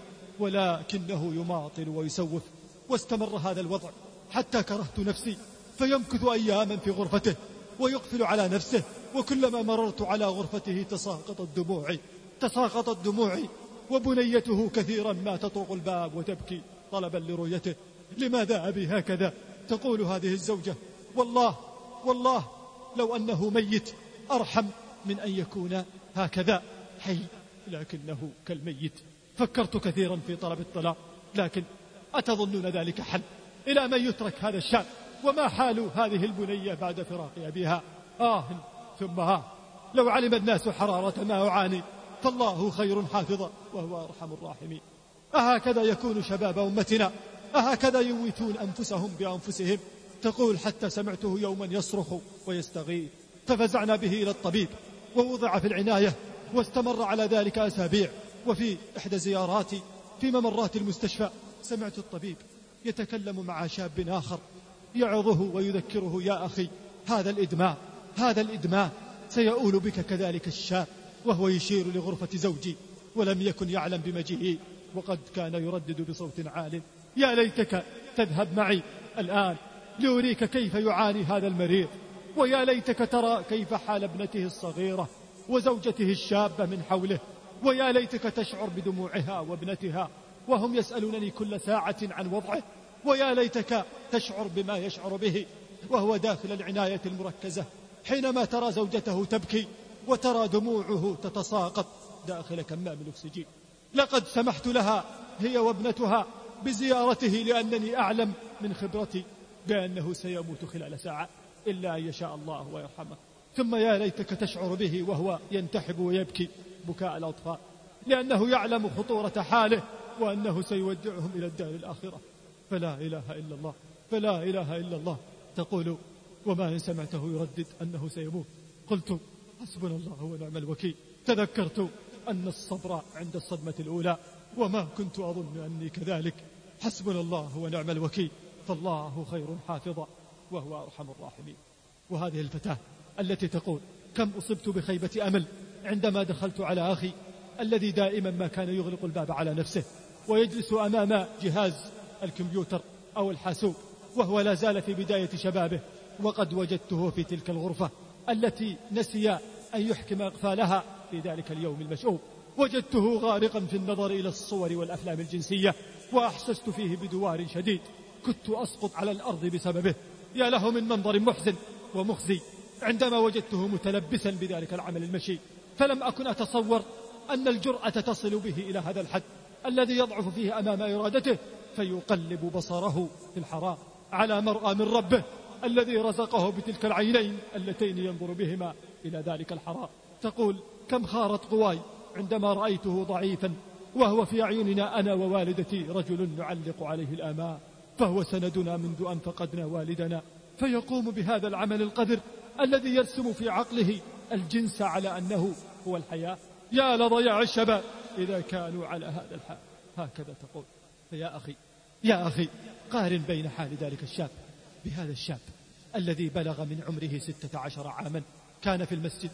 ولكنه يماطل ويسوف. واستمر هذا الوضع حتى كرهت نفسي، فيمكث أياما في غرفته ويقفل على نفسه، وكلما مررت على غرفته تساقطت دموعي تساقطت دموعي وبنيته كثيرا ما تطرق الباب وتبكي طلبا لرؤيته. لماذا أبي هكذا؟ تقول هذه الزوجة: والله والله لو أنه ميت أرحم من أن يكون هكذا حي، لكنه كالميت. فكرت كثيرا في طلب الطلاق، لكن أتظنون ذلك حل؟ إلى من يترك هذا الشاب؟ وما حال هذه البنية بعد فراق أبيها؟ آه ثم آه لو علم الناس حرارة ما أعاني، فالله خير حافظا وهو أرحم الراحمين. أهكذا يكون شباب أمتنا؟ أهكذا يميتون أنفسهم بأنفسهم؟ تقول: حتى سمعته يوما يصرخ ويستغيث، ففزعنا به إلى الطبيب ووضع في العناية، واستمر على ذلك أسابيع. وفي إحدى زياراتي في ممرات المستشفى سمعت الطبيب يتكلم مع شاب آخر يعظه ويذكره: يا أخي، هذا الإدمان هذا الإدمان سيؤول بك كذلك الشاب. وهو يشير لغرفة زوجي ولم يكن يعلم بمجيئي، وقد كان يردد بصوت عال: يا ليتك تذهب معي الآن لأريك كيف يعاني هذا المريض، ويا ليتك ترى كيف حال ابنته الصغيرة وزوجته الشابة من حوله، ويا ليتك تشعر بدموعها وابنتها وهم يسألونني كل ساعة عن وضعه، ويا ليتك تشعر بما يشعر به وهو داخل العناية المركزة حينما ترى زوجته تبكي وترى دموعه تتساقط داخل كمام الأكسجين. لقد سمحت لها هي وابنتها بزيارته لأنني أعلم من خبرتي بأنه سيموت خلال ساعة إلا أن يشاء الله ويرحمه. ثم يا ليتك تشعر به وهو ينتحب ويبكي بكاء الأطفال، لأنه يعلم خطورة حاله وأنه سيودعهم إلى الدار الآخرة. فلا إله إلا الله فلا إله إلا الله. تقول: وما إن سمعته يردد أنه سيموت؟ قلت: حسبنا الله ونعم الوكيل. تذكرت أن الصبر عند الصدمة الأولى، وما كنت أظن أني كذلك. حسبنا الله ونعم الوكيل، فالله خير حافظا وهو أرحم الراحمين. وهذه الفتاة التي تقول: كم أصبت بخيبة أمل عندما دخلت على أخي الذي دائما ما كان يغلق الباب على نفسه ويجلس أمام جهاز الكمبيوتر أو الحاسوب وهو لا زال في بداية شبابه، وقد وجدته في تلك الغرفة التي نسي أن يحكم أقفالها في ذلك اليوم المشؤوم. وجدته غارقا في النظر إلى الصور والأفلام الجنسية، وأحسست فيه بدوار شديد كنت أسقط على الأرض بسببه. يا له من منظر محزن ومخزي عندما وجدته متلبسا بذلك العمل المشي. فلم أكن أتصور أن الجرأة تصل به إلى هذا الحد الذي يضعف فيه أمام إرادته، فيقلب بصره في الحرام على مرأى من ربه الذي رزقه بتلك العينين اللتين ينظر بهما إلى ذلك الحرام. تقول: كم خارت قواي عندما رأيته ضعيفا وهو في أعيننا أنا ووالدتي رجل نعلق عليه الآمال، فهو سندنا منذ أن فقدنا والدنا، فيقوم بهذا العمل القذر الذي يرسم في عقله الجنس على أنه هو الحياة. يا لضياع الشباب إذا كانوا على هذا الحال. هكذا تقول. فيا أخي يا أخي قارن بين حال ذلك الشاب بهذا الشاب الذي بلغ من عمره ستة عشر عاما، كان في المسجد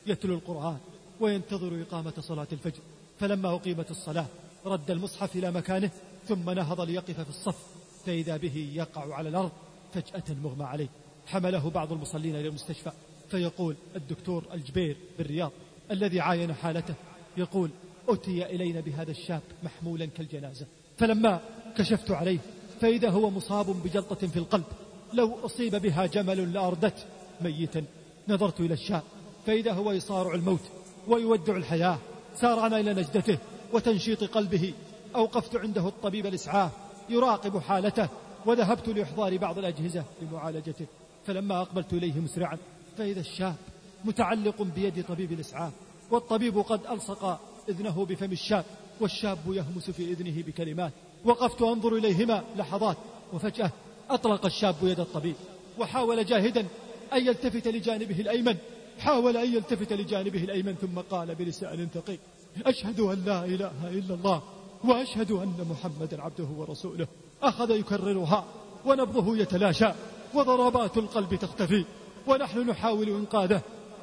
يتلو القرآن وينتظر إقامة صلاة الفجر، فلما أقيمت الصلاة رد المصحف إلى مكانه ثم نهض ليقف في الصف، فإذا به يقع على الأرض فجأة مغمى عليه. حمله بعض المصلين إلى المستشفى، فيقول الدكتور الجبير بالرياض الذي عاين حالته، يقول أتي إلينا بهذا الشاب محمولا كالجنازة، فلما كشفت عليه فإذا هو مصاب بجلطة في القلب لو أصيب بها جمل لأردت ميتا. نظرت إلى الشاب فإذا هو يصارع الموت ويودع الحياة. سارعنا إلى نجدته وتنشيط قلبه. أوقفت عنده الطبيب الإسعاف يراقب حالته، وذهبت لإحضار بعض الأجهزة لمعالجته. فلما أقبلت إليه مسرعا فإذا الشاب متعلق بيد طبيب الإسعاف، والطبيب قد ألصق إذنه بفم الشاب، والشاب يهمس في إذنه بكلمات. وقفت أنظر إليهما لحظات، وفجأة أطلق الشاب يد الطبيب وحاول جاهدا أن يلتفت لجانبه الأيمن، حاول أن يلتفت لجانبه الأيمن ثم قال بلسان ثقيل: أشهد أن لا إله إلا الله وأشهد أن محمدا عبده ورسوله. أخذ يكررها ونبضه يتلاشى وضربات القلب تختفي، ونحن نحاول إنقاذه،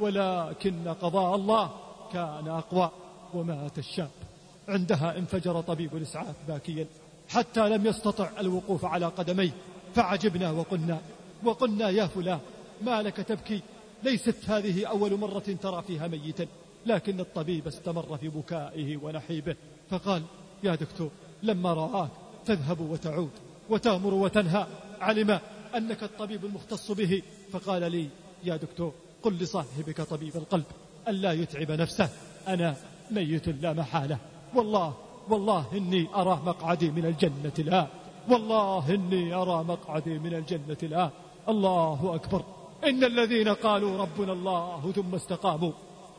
ولكن قضاء الله كان أقوى ومات الشاب. عندها انفجر طبيب الإسعاف باكيا حتى لم يستطع الوقوف على قدميه، فعجبنا وقلنا وقلنا يا فلان ما لك تبكي؟ ليست هذه أول مرة ترى فيها ميتا. لكن الطبيب استمر في بكائه ونحيبه، فقال: يا دكتور لما رآك تذهب وتعود وتأمر وتنهى علم أنك الطبيب المختص به، فقال لي: يا دكتور قل لصاحبك طبيب القلب ألا يتعب نفسه، أنا ميت لا محالة، والله والله إني أرى مقعدي من الجنة الآن، والله إني أرى مقعدي من الجنة الآن. الله أكبر. إن الذين قالوا ربنا الله ثم استقاموا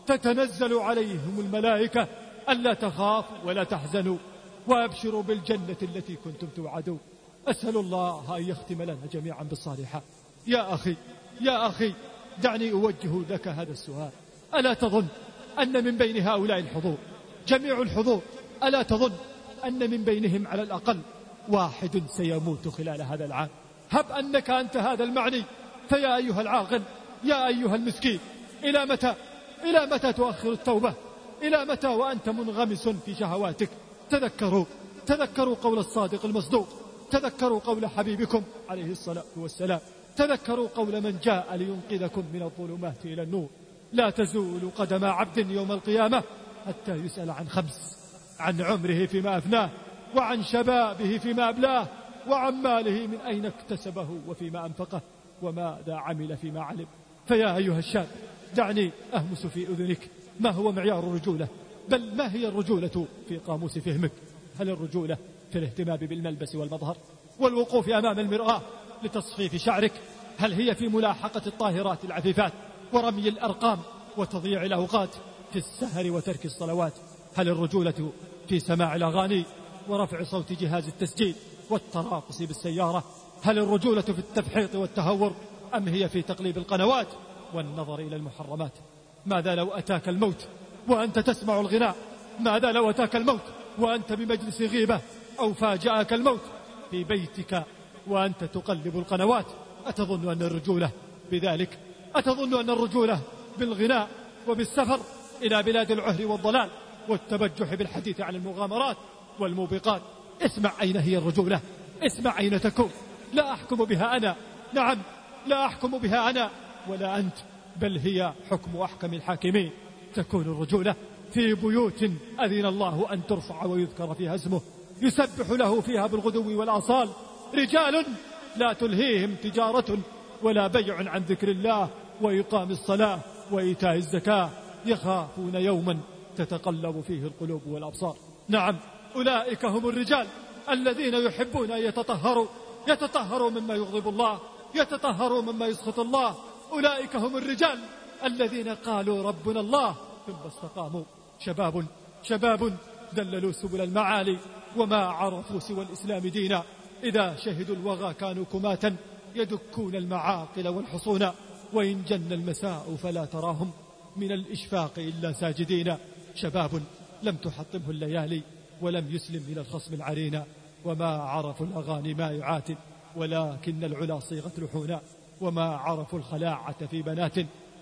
تتنزل عليهم الملائكة ألا تخافوا ولا تحزنوا وأبشروا بالجنة التي كنتم توعدون. أسأل الله أن يختم لنا جميعا بالصالحات. يا أخي يا أخي دعني أوجه لك هذا السؤال: ألا تظن أن من بين هؤلاء الحضور جميع الحضور ألا تظن أن من بينهم على الأقل واحد سيموت خلال هذا العام؟ هب أنك أنت هذا المعني، فيا أيها العاقل يا أيها المسكين، إلى متى إلى متى تؤخر التوبة؟ إلى متى وأنت منغمس في شهواتك؟ تذكروا تذكروا قول الصادق المصدوق، تذكروا قول حبيبكم عليه الصلاة والسلام، تذكروا قول من جاء لينقذكم من الظلمات إلى النور: لا تزول قدم عبد يوم القيامة حتى يسأل عن خمس: عن عمره فيما أفناه، وعن شبابه فيما أبلاه، وعن ماله من أين اكتسبه وفيما أنفقه، وماذا عمل فيما علم. فيا أيها الشاب دعني أهمس في أذنك ما هو معيار الرجولة، بل ما هي الرجولة في قاموس فهمك؟ هل الرجولة في الاهتمام بالملبس والمظهر والوقوف أمام المرآة لتصفيف شعرك؟ هل هي في ملاحقة الطاهرات العفيفات ورمي الأرقام وتضييع الأوقات في السهر وترك الصلوات؟ هل الرجولة في سماع الأغاني ورفع صوت جهاز التسجيل والتراقص بالسيارة؟ هل الرجولة في التفحيط والتهور، أم هي في تقليب القنوات والنظر إلى المحرمات؟ ماذا لو أتاك الموت وأنت تسمع الغناء؟ ماذا لو أتاك الموت وأنت بمجلس غيبة، أو فاجأك الموت في بيتك وأنت تقلب القنوات؟ أتظن أن الرجولة بذلك؟ أتظن أن الرجولة بالغناء وبالسفر إلى بلاد العهر والضلال والتبجح بالحديث عن المغامرات والموبقات؟ اسمع أين هي الرجولة، اسمع أين تكون. لا أحكم بها أنا، نعم لا أحكم بها أنا ولا أنت، بل هي حكم أحكم الحاكمين. تكون الرجولة في بيوت أذن الله أن ترفع ويذكر فيها اسمه، يسبح له فيها بالغدو والآصال رجال لا تلهيهم تجارة ولا بيع عن ذكر الله وإقام الصلاة وإيتاء الزكاة، يخافون يوما تتقلب فيه القلوب والأبصار. نعم أولئك هم الرجال الذين يحبون أن يتطهروا يتطهروا مما يغضب الله، يتطهروا مما يسخط الله. أولئك هم الرجال الذين قالوا ربنا الله ثم استقاموا. شباب شباب دللوا سبل المعالي وما عرفوا سوى الإسلام دينا، إذا شهدوا الوغى كانوا كماتا يدكون المعاقل والحصونا، وإن جن المساء فلا تراهم من الإشفاق إلا ساجدين. شباب لم تحطمه الليالي ولم يسلم إلى الخصم العرينا، وما عرفوا الأغاني ما يعاتب، ولكن العلا صيغت لحونا، وما عرفوا الخلاعة في بنات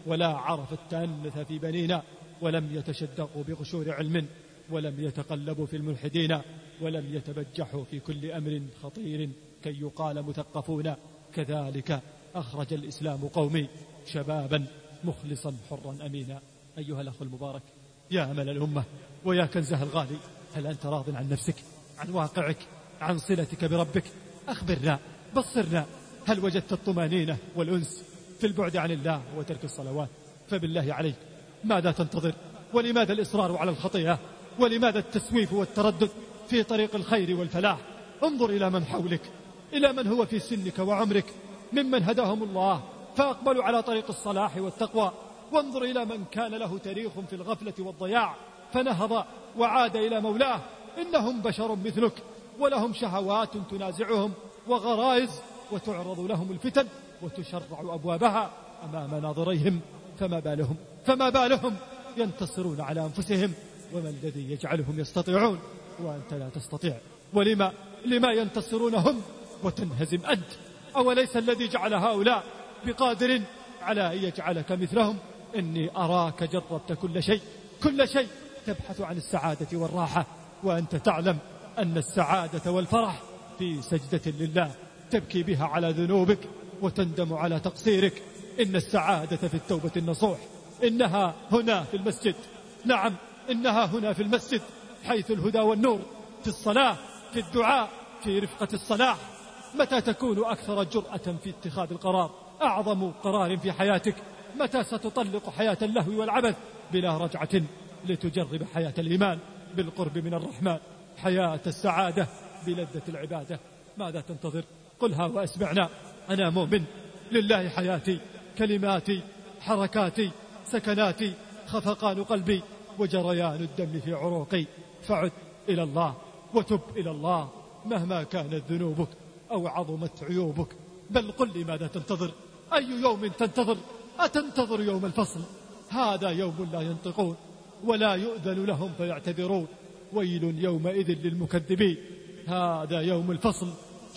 ولا عرف التأنث في بنينا، ولم يتشدقوا بقشور علم، ولم يتقلبوا في الملحدين، ولم يتبجحوا في كل أمر خطير كي يقال مثقفون. كذلك أخرج الإسلام قومي شبابا مخلصا حرا أمينا. أيها الأخ المبارك، يا أمل الأمة ويا كنزها الغالي، هل أنت راض عن نفسك، عن واقعك، عن صلتك بربك؟ أخبرنا، بصرنا، هل وجدت الطمانينة والأنس في البعد عن الله وترك الصلوات؟ فبالله عليك ماذا تنتظر؟ ولماذا الإصرار على الخطيئة؟ ولماذا التسويف والتردد في طريق الخير والفلاح؟ انظر إلى من حولك، إلى من هو في سنك وعمرك ممن هداهم الله فأقبلوا على طريق الصلاح والتقوى، وانظر إلى من كان له تاريخ في الغفلة والضياع فنهض وعاد إلى مولاه. إنهم بشر مثلك، ولهم شهوات تنازعهم وغرائز، وتعرض لهم الفتن وتشرع أبوابها أمام ناظريهم. فما بالهم فما بالهم ينتصرون على أنفسهم؟ وما الذي يجعلهم يستطيعون وأنت لا تستطيع؟ ولما لما ينتصرون هم وتنهزم أنت؟ أوليس الذي جعل هؤلاء بقادر على أن يجعلك مثلهم؟ إني أراك جربت كل شيء كل شيء تبحث عن السعادة والراحة، وأنت تعلم أن السعادة والفرح في سجدة لله تبكي بها على ذنوبك وتندم على تقصيرك. إن السعادة في التوبة النصوح، إنها هنا في المسجد. نعم، إنها هنا في المسجد، حيث الهدى والنور، في الصلاة، في الدعاء، في رفقة الصلاح. متى تكون أكثر جرأة في اتخاذ القرار، أعظم قرار في حياتك؟ متى ستطلق حياة اللهو والعبث بلا رجعة لتجرب حياة الإيمان بالقرب من الرحمن، حياة السعادة بلذة العبادة؟ ماذا تنتظر؟ قلها وأسمعنا. أنا مؤمن، لله حياتي، كلماتي، حركاتي، سكناتي، خفقان قلبي وجريان الدم في عروقي. فعد إلى الله وتب إلى الله مهما كانت ذنوبك أو عظمت عيوبك. بل قل لي ماذا تنتظر؟ أي يوم تنتظر؟ أتنتظر يوم الفصل؟ هذا يوم لا ينطقون ولا يؤذن لهم فيعتذرون. ويل يومئذ للمكذبين. هذا يوم الفصل،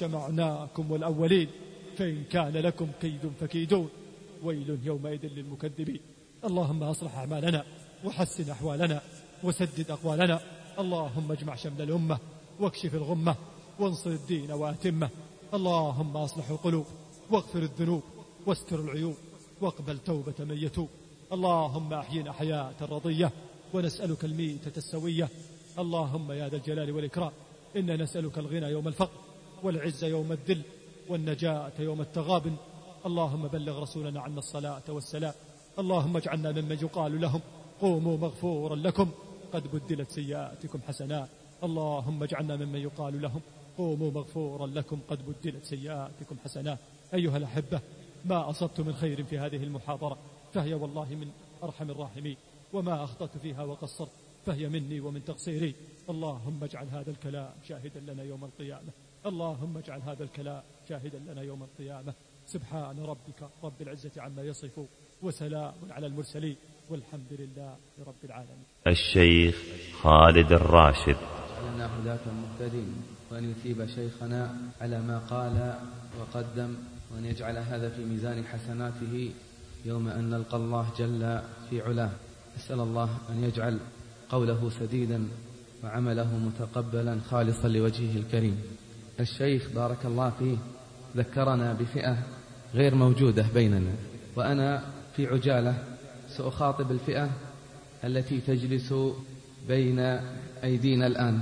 جمعناكم والأولين، فإن كان لكم كيد فكيدون. ويل يومئذ للمكذبين. اللهم أصلح أعمالنا وحسن أحوالنا وسدد أقوالنا. اللهم اجمع شمل الأمة واكشف الغمة وانصر الدين وأتمه. اللهم أصلح القلوب واغفر الذنوب واستر العيوب واقبل توبة من يتوب. اللهم أحينا حياة رضية ونسألك الميتة السوية. اللهم يا ذا الجلال والإكرام، إنا نسألك الغنى يوم الفقر والعز يوم الذل والنجاة يوم التغابن. اللهم بلغ رسولنا عنا الصلاة والسلام. اللهم اجعلنا ممن يقال لهم قوموا مغفورا لكم قد بدلت سيئاتكم حسنات. اللهم اجعلنا ممن يقال لهم قوموا مغفورا لكم قد بدلت سيئاتكم حسنات. أيها الأحبة، ما أصبت من خير في هذه المحاضرة فهي والله من أرحم الراحمين، وما أخطأت فيها وقصرت فهي مني ومن تقصيري. اللهم اجعل هذا الكلام شاهدا لنا يوم القيامة. اللهم اجعل هذا الكلام شاهدا لنا يوم القيامة. سبحان ربك رب العزة عما يصفون، وسلام على المرسلين، والحمد لله رب العالمين.
الشيخ خالد الراشد
لنا هداة مهتدين، وأن يثيب شيخنا على ما قال وقدم، وأن يجعل هذا في ميزان حسناته يوم أن نلقى الله جل في علاه. أسأل الله أن يجعل قوله سديدا وعمله متقبلا خالصا لوجهه الكريم. الشيخ بارك الله فيه ذكرنا بفئة غير موجودة بيننا، وأنا في عجالة سأخاطب الفئة التي تجلس بين أيدينا الآن.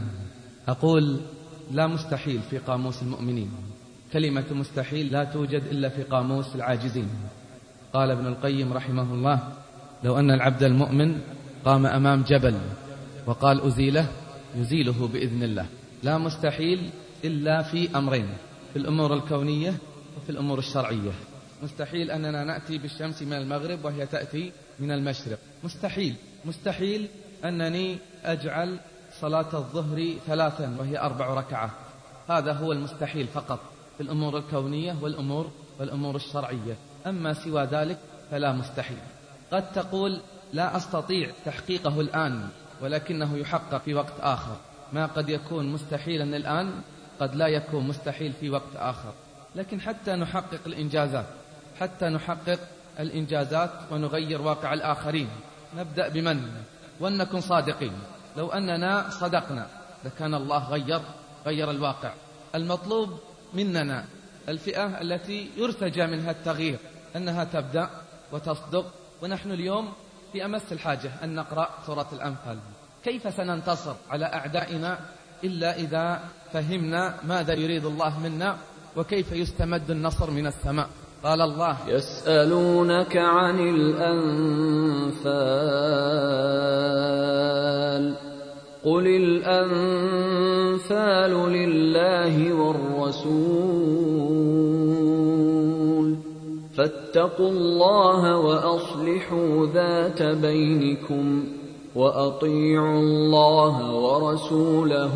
أقول لا مستحيل في قاموس المؤمنين، كلمة مستحيل لا توجد إلا في قاموس العاجزين. قال ابن القيم رحمه الله: لو أن العبد المؤمن قام أمام جبل وقال أزيله يزيله بإذن الله. لا مستحيل إلا في أمرين، في الأمور الكونية وفي الأمور الشرعية. مستحيل أننا نأتي بالشمس من المغرب وهي تأتي من المشرق، مستحيل. مستحيل أنني أجعل صلاة الظهر ثلاثا وهي أربع ركعات، هذا هو المستحيل فقط في الأمور الكونية والأمور والأمور الشرعية. أما سوى ذلك فلا مستحيل. قد تقول لا أستطيع تحقيقه الآن، ولكنه يحقق في وقت آخر. ما قد يكون مستحيلا الآن قد لا يكون مستحيل في وقت آخر. لكن حتى نحقق الإنجازات، حتى نحقق الإنجازات ونغير واقع الآخرين. نبدأ بمن؟ ولنكن صادقين، لو أننا صدقنا لكان الله غير غير الواقع. المطلوب مننا الفئة التي يرتجى منها التغيير أنها تبدأ وتصدق. ونحن اليوم في أمس الحاجة أن نقرأ سورة الأنفال. كيف سننتصر على أعدائنا إلا إذا فهمنا ماذا يريد الله منا وكيف يستمد النصر من السماء. قال الله:
يسألونك عن الأنفال قل الأنفال لله والرسول فاتقوا الله وأصلحوا ذات بينكم وأطيعوا الله ورسوله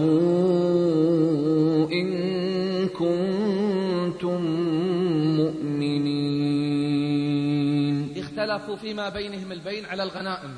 إن كنتم مؤمنين.
اختلفوا فيما بينهم البين على الغنائم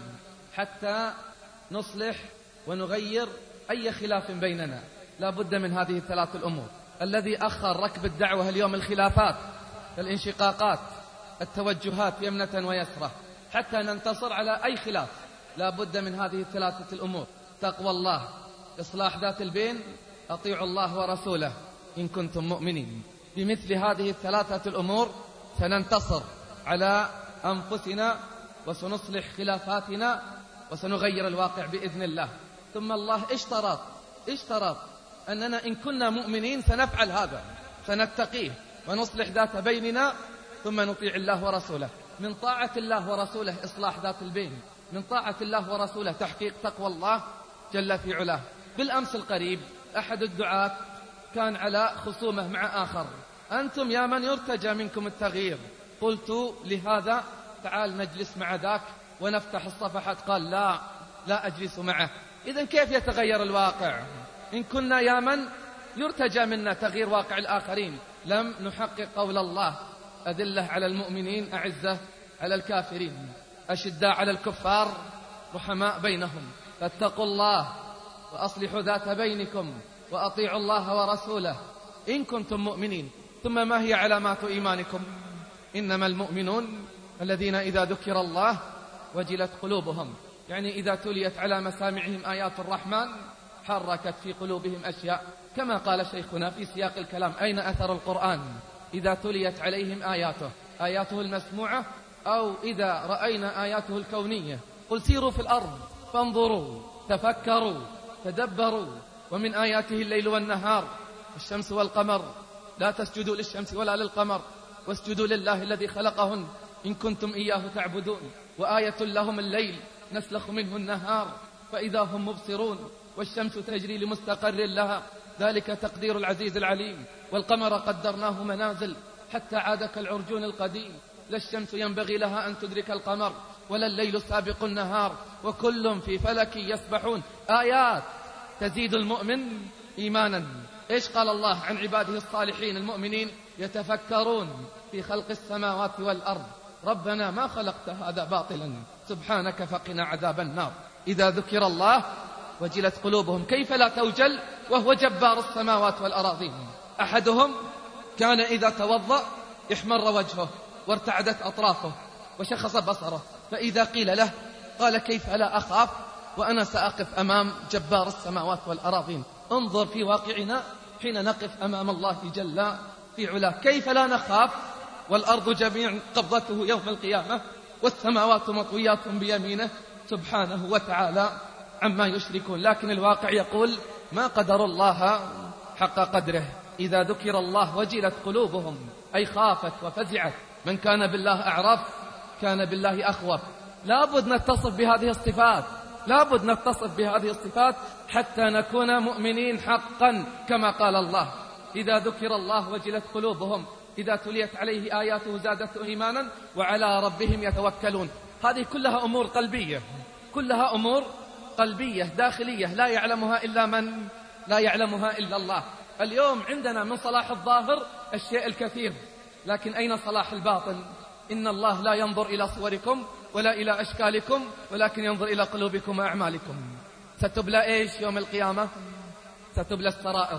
حتى نصلح ونغير أي خلاف بيننا. لا بد من هذه الثلاث الأمور. الذي أخر ركب الدعوة اليوم الخلافات، الانشقاقات، التوجهات يمنة ويسرة، حتى ننتصر على أي خلاف لا بد من هذه الثلاثة الأمور: تقوى الله، إصلاح ذات البين، أطيعوا الله ورسوله إن كنتم مؤمنين. بمثل هذه الثلاثة الأمور سننتصر على أنفسنا وسنصلح خلافاتنا وسنغير الواقع بإذن الله. ثم الله اشترط اشترط أننا إن كنا مؤمنين سنفعل هذا، سنتقيه ونصلح ذات بيننا ثم نطيع الله ورسوله. من طاعة الله ورسوله إصلاح ذات البين، من طاعة الله ورسوله تحقيق تقوى الله جل في علاه. بالأمس القريب أحد الدعاة كان على خصومة مع آخر: أنتم يا من يرتجى منكم التغيير. قلت لهذا: تعال نجلس مع ذاك ونفتح الصفحات. قال: لا لا أجلس معه. إذن كيف يتغير الواقع إن كنا يا من يرتجى منا تغيير واقع الآخرين لم نحقق قول الله: أذلة على المؤمنين أعزة على الكافرين أشداء على الكفار رحماء بينهم فاتقوا الله وأصلحوا ذات بينكم وأطيعوا الله ورسوله إن كنتم مؤمنين. ثم ما هي علامات إيمانكم؟ إنما المؤمنون الذين إذا ذكر الله وجلت قلوبهم، يعني إذا تليت على مسامعهم آيات الرحمن حركت في قلوبهم أشياء. كما قال شيخنا في سياق الكلام: أين أثر القرآن إذا تليت عليهم آياته، آياته المسموعة أو إذا رأينا آياته الكونية؟ قل سيروا في الأرض فانظروا تفكروا تدبروا ومن آياته الليل والنهار الشمس والقمر لا تسجدوا للشمس ولا للقمر واسجدوا لله الذي خلقهن إن كنتم إياه تعبدون. وآية لهم الليل نسلخ منه النهار فإذا هم مبصرون والشمس تجري لمستقر لها ذلك تقدير العزيز العليم. والقمر قدرناه منازل حتى عاد كالعرجون القديم. لا الشمس ينبغي لها أن تدرك القمر ولا الليل سابق النهار وكل في فلك يسبحون. آيات تزيد المؤمن إيمانا. إيش قال الله عن عباده الصالحين المؤمنين؟ يتفكرون في خلق السماوات والأرض ربنا ما خلقت هذا باطلا سبحانك فقنا عذاب النار. إذا ذكر الله وجلت قلوبهم. كيف لا توجل وهو جبار السماوات والأراضين؟ أحدهم كان إذا توضأ احمر وجهه وارتعدت أطرافه وشخص بصره، فإذا قيل له قال: كيف لا أخاف وأنا سأقف أمام جبار السماوات والأراضين. انظر في واقعنا حين نقف أمام الله جل في علاه، كيف لا نخاف والأرض جميع قبضته يوم القيامة والسماوات مطويات بيمينه سبحانه وتعالى عما يشركون. لكن الواقع يقول: ما قدر الله حق قدره. إذا ذكر الله وجلت قلوبهم، أي خافت وفزعت. من كان بالله أعرف كان بالله أخوف. لابد نتصف بهذه الصفات، لابد نتصف بهذه الصفات حتى نكون مؤمنين حقا كما قال الله: إذا ذكر الله وجلت قلوبهم إذا تليت عليه آياته زادته إيمانا وعلى ربهم يتوكلون. هذه كلها أمور قلبية، كلها أمور قلبية داخلية لا يعلمها إلا من لا يعلمها إلا الله. اليوم عندنا من صلاح الظاهر الشيء الكثير، لكن أين صلاح الباطن؟ إن الله لا ينظر إلى صوركم ولا إلى أشكالكم ولكن ينظر إلى قلوبكم وأعمالكم. ستبلى إيش يوم القيامة؟ ستبلى السرائر.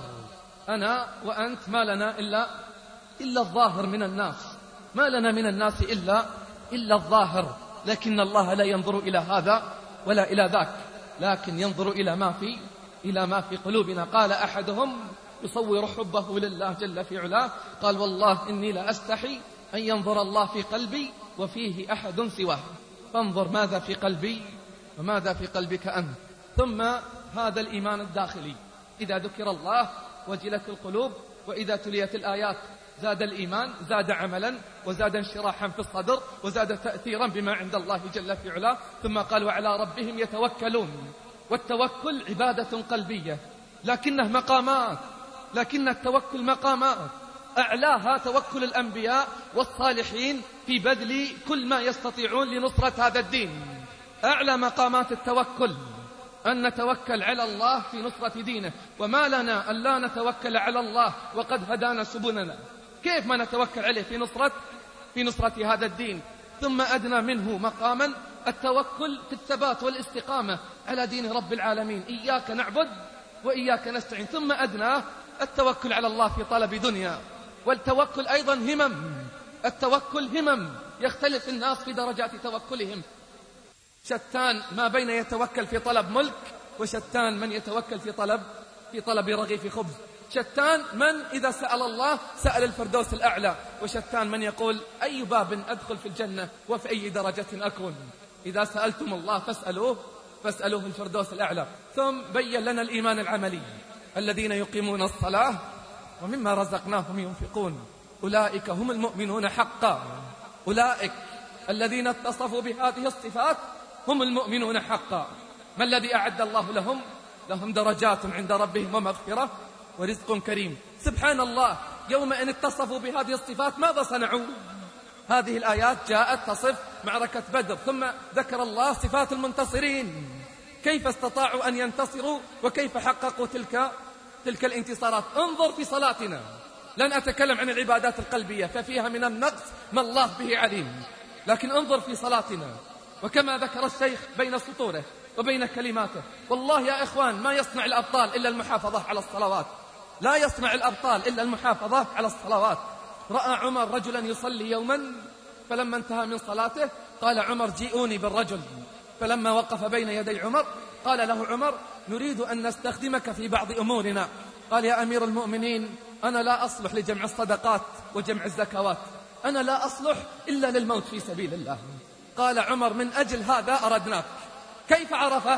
أنا وأنت ما لنا إلا إلا الظاهر من الناس، ما لنا من الناس إلا
إلا الظاهر، لكن الله لا ينظر إلى هذا ولا إلى ذاك، لكن ينظر إلى ما في إلى ما في قلوبنا. قال أحدهم يصور حبه لله جل في علاه، قال والله إني لا أستحي أن ينظر الله في قلبي وفيه أحد سواه، فانظر ماذا في قلبي وماذا في قلبك أنت. ثم هذا الإيمان الداخلي، إذا ذكر الله وجلت القلوب، وإذا تليت الآيات زاد الإيمان، زاد عملا، وزاد انشراحا في الصدر، وزاد تأثيرا بما عند الله جل في علاه. ثم قال وعلى ربهم يتوكلون. والتوكل عبادة قلبية، لكنه مقامات، لكن التوكل مقامات، أعلاها توكل الأنبياء والصالحين في بذل كل ما يستطيعون لنصرة هذا الدين. أعلى مقامات التوكل أن نتوكل على الله في نصرة دينه، وما لنا أن لا نتوكل على الله وقد هدانا سبلنا، كيف ما نتوكل عليه في نصرة في نصرة هذا الدين. ثم أدنى منه مقاما التوكل في الثبات والاستقامة على دين رب العالمين، إياك نعبد وإياك نستعين. ثم أدنى التوكل على الله في طلب دنيا. والتوكل أيضا همم، التوكل همم، يختلف الناس في درجات توكلهم. شتان ما بين يتوكل في طلب ملك، وشتان من يتوكل في طلب في طلب رغيف خبز. شتان من إذا سأل الله سأل الفردوس الأعلى، وشتان من يقول أي باب أدخل في الجنة وفي أي درجة أكون. إذا سألتم الله فاسألوه فاسألوه الفردوس الأعلى. ثم بين لنا الإيمان العملي، الذين يقيمون الصلاة ومما رزقناهم ينفقون، أولئك هم المؤمنون حقا. أولئك الذين اتصفوا بهذه الصفات هم المؤمنون حقا. ما الذي أعد الله لهم؟ لهم درجات عند ربهم ومغفرة ورزق كريم. سبحان الله، يوم أن اتصفوا بهذه الصفات ماذا صنعوا؟ هذه الآيات جاءت تصف معركة بدر، ثم ذكر الله صفات المنتصرين، كيف استطاعوا أن ينتصروا وكيف حققوا تلك تلك الانتصارات. انظر في صلاتنا، لن أتكلم عن العبادات القلبية ففيها من النقص ما الله به عليم، لكن انظر في صلاتنا، وكما ذكر الشيخ بين سطوره وبين كلماته، والله يا إخوان ما يصنع الأبطال إلا المحافظة على الصلوات، لا يصنع الأبطال إلا المحافظة على الصلوات. رأى عمر رجلا يصلي يوما، فلما انتهى من صلاته قال عمر جيئوني بالرجل. فلما وقف بين يدي عمر قال له عمر نريد أن نستخدمك في بعض أمورنا. قال يا أمير المؤمنين أنا لا أصلح لجمع الصدقات وجمع الزكوات، أنا لا أصلح إلا للموت في سبيل الله. قال عمر من أجل هذا أردناك. كيف عرفه؟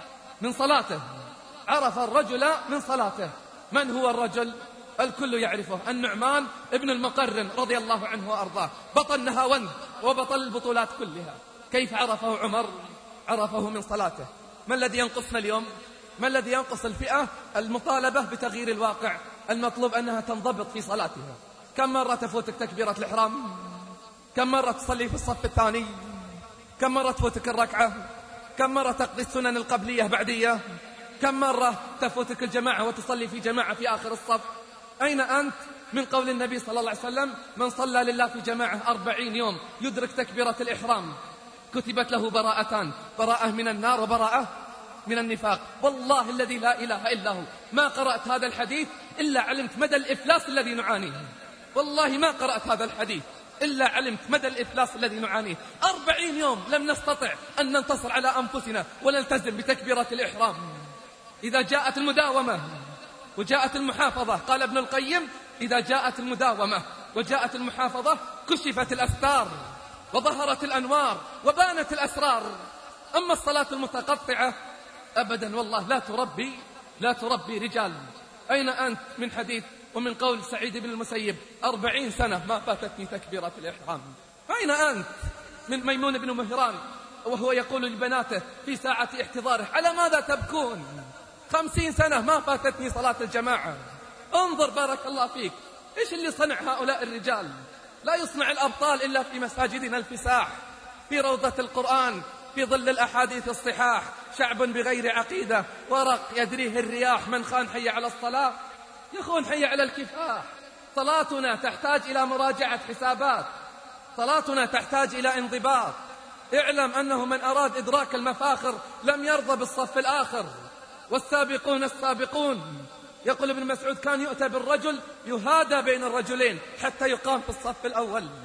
من صلاته، عرف الرجل من صلاته. من هو الرجل؟ الكل يعرفه، النعمان ابن المقرن رضي الله عنه وأرضاه، بطل نهاوند وبطل البطولات كلها. كيف عرفه عمر؟ عرفه من صلاته. ما الذي ينقصنا اليوم؟ ما الذي ينقص الفئة؟ المطالبة بتغيير الواقع، المطلوب أنها تنضبط في صلاتها. كم مرة تفوتك تكبيرة الإحرام؟ كم مرة تصلي في الصف الثاني؟ كم مرة تفوتك الركعة؟ كم مرة تقضي السنن القبلية بعدية؟ كم مرة تفوتك الجماعة وتصلي في جماعة في آخر الصف؟ أين أنت من قول النبي صلى الله عليه وسلم من صلى لله في جماعة أربعين يوم يدرك تكبيرة الإحرام كتبت له براءتان، براءة من النار وبراءة من النفاق. والله الذي لا إله إلا هو ما قرأت هذا الحديث إلا علمت مدى الإفلاس الذي نعانيه. والله ما قرأت هذا الحديث إلا علمت مدى الإفلاس الذي نعانيه. أربعين يوم لم نستطع أن ننتصر على أنفسنا ونلتزم بتكبيرة الإحرام. إذا جاءت المداومة وجاءت المحافظة، قال ابن القيم إذا جاءت المداومة وجاءت المحافظة كشفت الأستار وظهرت الأنوار وبانت الأسرار. أما الصلاة المتقطعة أبدا والله لا تربي لا تربي رجال. أين أنت من حديث ومن قول سعيد بن المسيب أربعين سنة ما فاتتني تكبيرة الإحرام؟ أين أنت من ميمون بن مهران وهو يقول لبناته في ساعة احتضاره على ماذا تبكون؟ خمسين سنة ما فاتتني صلاة الجماعة. انظر بارك الله فيك إيش اللي صنع هؤلاء الرجال. لا يصنع الأبطال إلا في مساجدنا الفساح، في روضة القرآن، في ظل الأحاديث الصحاح. شعب بغير عقيدة ورق يدريه الرياح، من خان حي على الصلاة يخون حي على الكفاح. صلاتنا تحتاج إلى مراجعة حسابات، صلاتنا تحتاج إلى انضباط. اعلم أنه من أراد إدراك المفاخر لم يرضى بالصف الآخر. والسابقون السابقون، يقول ابن مسعود كان يؤتى بالرجل يهادى بين الرجلين حتى يقام في الصف الأول.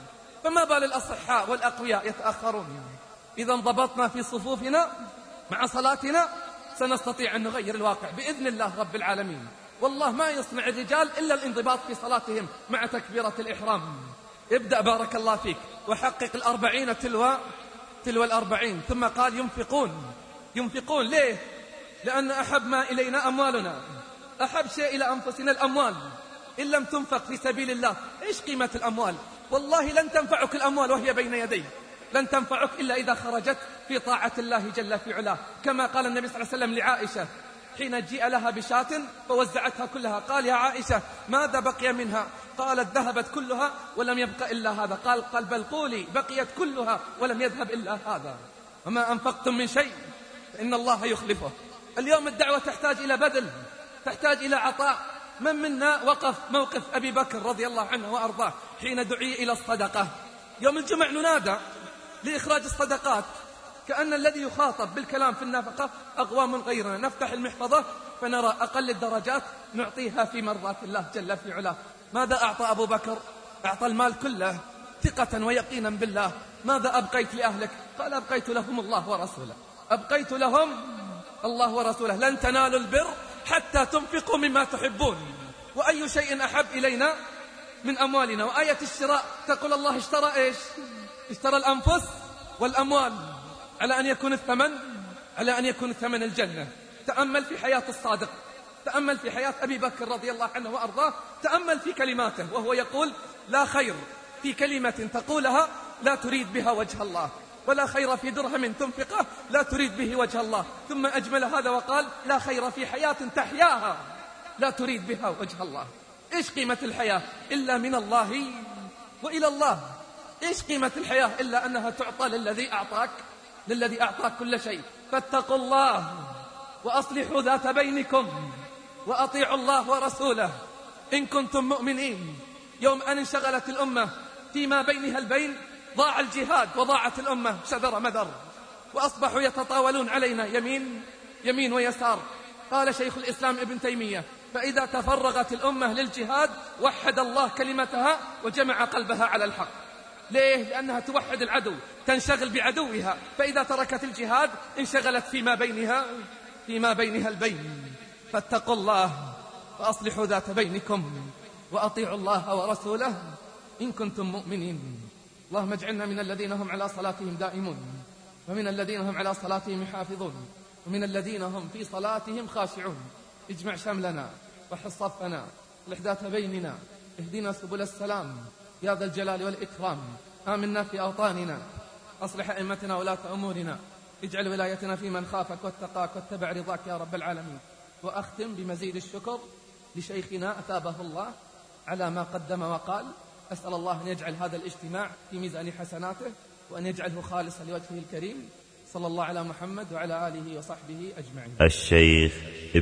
فما بال الأصحاء والأقوياء يتأخرون؟ إذا انضبطنا في صفوفنا مع صلاتنا سنستطيع أن نغير الواقع بإذن الله رب العالمين. والله ما يصنع الرجال إلا الانضباط في صلاتهم مع تكبيرة الإحرام. ابدأ بارك الله فيك وحقق الأربعين تلو تلو الأربعين. ثم قال ينفقون. ينفقون ليه؟ لأن أحب ما إلينا أموالنا، أحب شيء إلى أنفسنا الأموال. إن لم تنفق في سبيل الله إيش قيمة الأموال؟ والله لن تنفعك الأموال وهي بين يديك، لن تنفعك إلا إذا خرجت في طاعة الله جل في علاه. كما قال النبي صلى الله عليه وسلم لعائشة حين جيء لها بشاة فوزعتها كلها، قال يا عائشة ماذا بقي منها؟ قالت ذهبت كلها ولم يبق إلا هذا. قال قال بل قولي بقيت كلها ولم يذهب إلا هذا. وما أنفقتم من شيء فإن الله يخلفه. اليوم الدعوة تحتاج إلى بذل، تحتاج إلى عطاء. من منا وقف موقف أبي بكر رضي الله عنه وأرضاه حين دعي إلى الصدقة؟ يوم الجمع ننادى لإخراج الصدقات، كأن الذي يخاطب بالكلام في النفقة أقوام غيرنا. نفتح المحفظة فنرى أقل الدرجات نعطيها في مرات الله جل في علاه. ماذا أعطى أبو بكر؟ أعطى المال كله ثقة ويقينا بالله. ماذا أبقيت لأهلك؟ قال أبقيت لهم الله ورسوله، أبقيت لهم الله ورسوله. لن تنالوا البر حتى تنفقوا مما تحبون. وأي شيء أحب إلينا من أموالنا؟ وآية الشراء تقول الله اشترى إيش؟ اشترى الأنفس والأموال على أن يكون الثمن على أن يكون الثمن الجنة. تأمل في حياة الصادق، تأمل في حياة أبي بكر رضي الله عنه وأرضاه، تأمل في كلماته وهو يقول لا خير في كلمة تقولها لا تريد بها وجه الله، ولا خير في درهم تنفقه لا تريد به وجه الله. ثم أجمل هذا وقال لا خير في حياة تحياها لا تريد بها وجه الله. إيش قيمة الحياة إلا من الله وإلى الله؟ إيش قيمة الحياة إلا أنها تعطى للذي أعطاك للذي أعطاك كل شيء؟ فاتقوا الله وأصلحوا ذات بينكم وأطيعوا الله ورسوله إن كنتم مؤمنين. يوم أن انشغلت الأمة فيما بينها البين ضاع الجهاد وضاعت الأمة شذر مذر، وأصبحوا يتطاولون علينا يمين يمين ويسار. قال شيخ الإسلام ابن تيمية فإذا تفرغت الأمة للجهاد وحد الله كلمتها وجمع قلبها على الحق. ليه؟ لأنها توحد العدو، تنشغل بعدوها. فإذا تركت الجهاد انشغلت فيما بينها فيما بينها البين. فاتقوا الله وأصلحوا ذات بينكم وأطيعوا الله ورسوله إن كنتم مؤمنين. اللهم اجعلنا من الذين هم على صلاتهم دائمون، ومن الذين هم على صلاتهم يحافظون، ومن الذين هم في صلاتهم خاشعون. اجمع شملنا وحص صفنا، اصلح ذات بيننا، اهدنا سبل السلام يا ذا الجلال والإكرام. آمنا في أوطاننا، أصلح أئمتنا ولاة أمورنا، اجعل ولايتنا في من خافك واتقاك واتبع رضاك يا رب العالمين. وأختم بمزيد الشكر لشيخنا أثابه الله على ما قدم وقال. أسأل الله أن يجعل هذا الاجتماع في ميزان حسناته وأن يجعله خالصا لوجهه الكريم. صلى الله على محمد وعلى آله وصحبه أجمعين.
الشيخ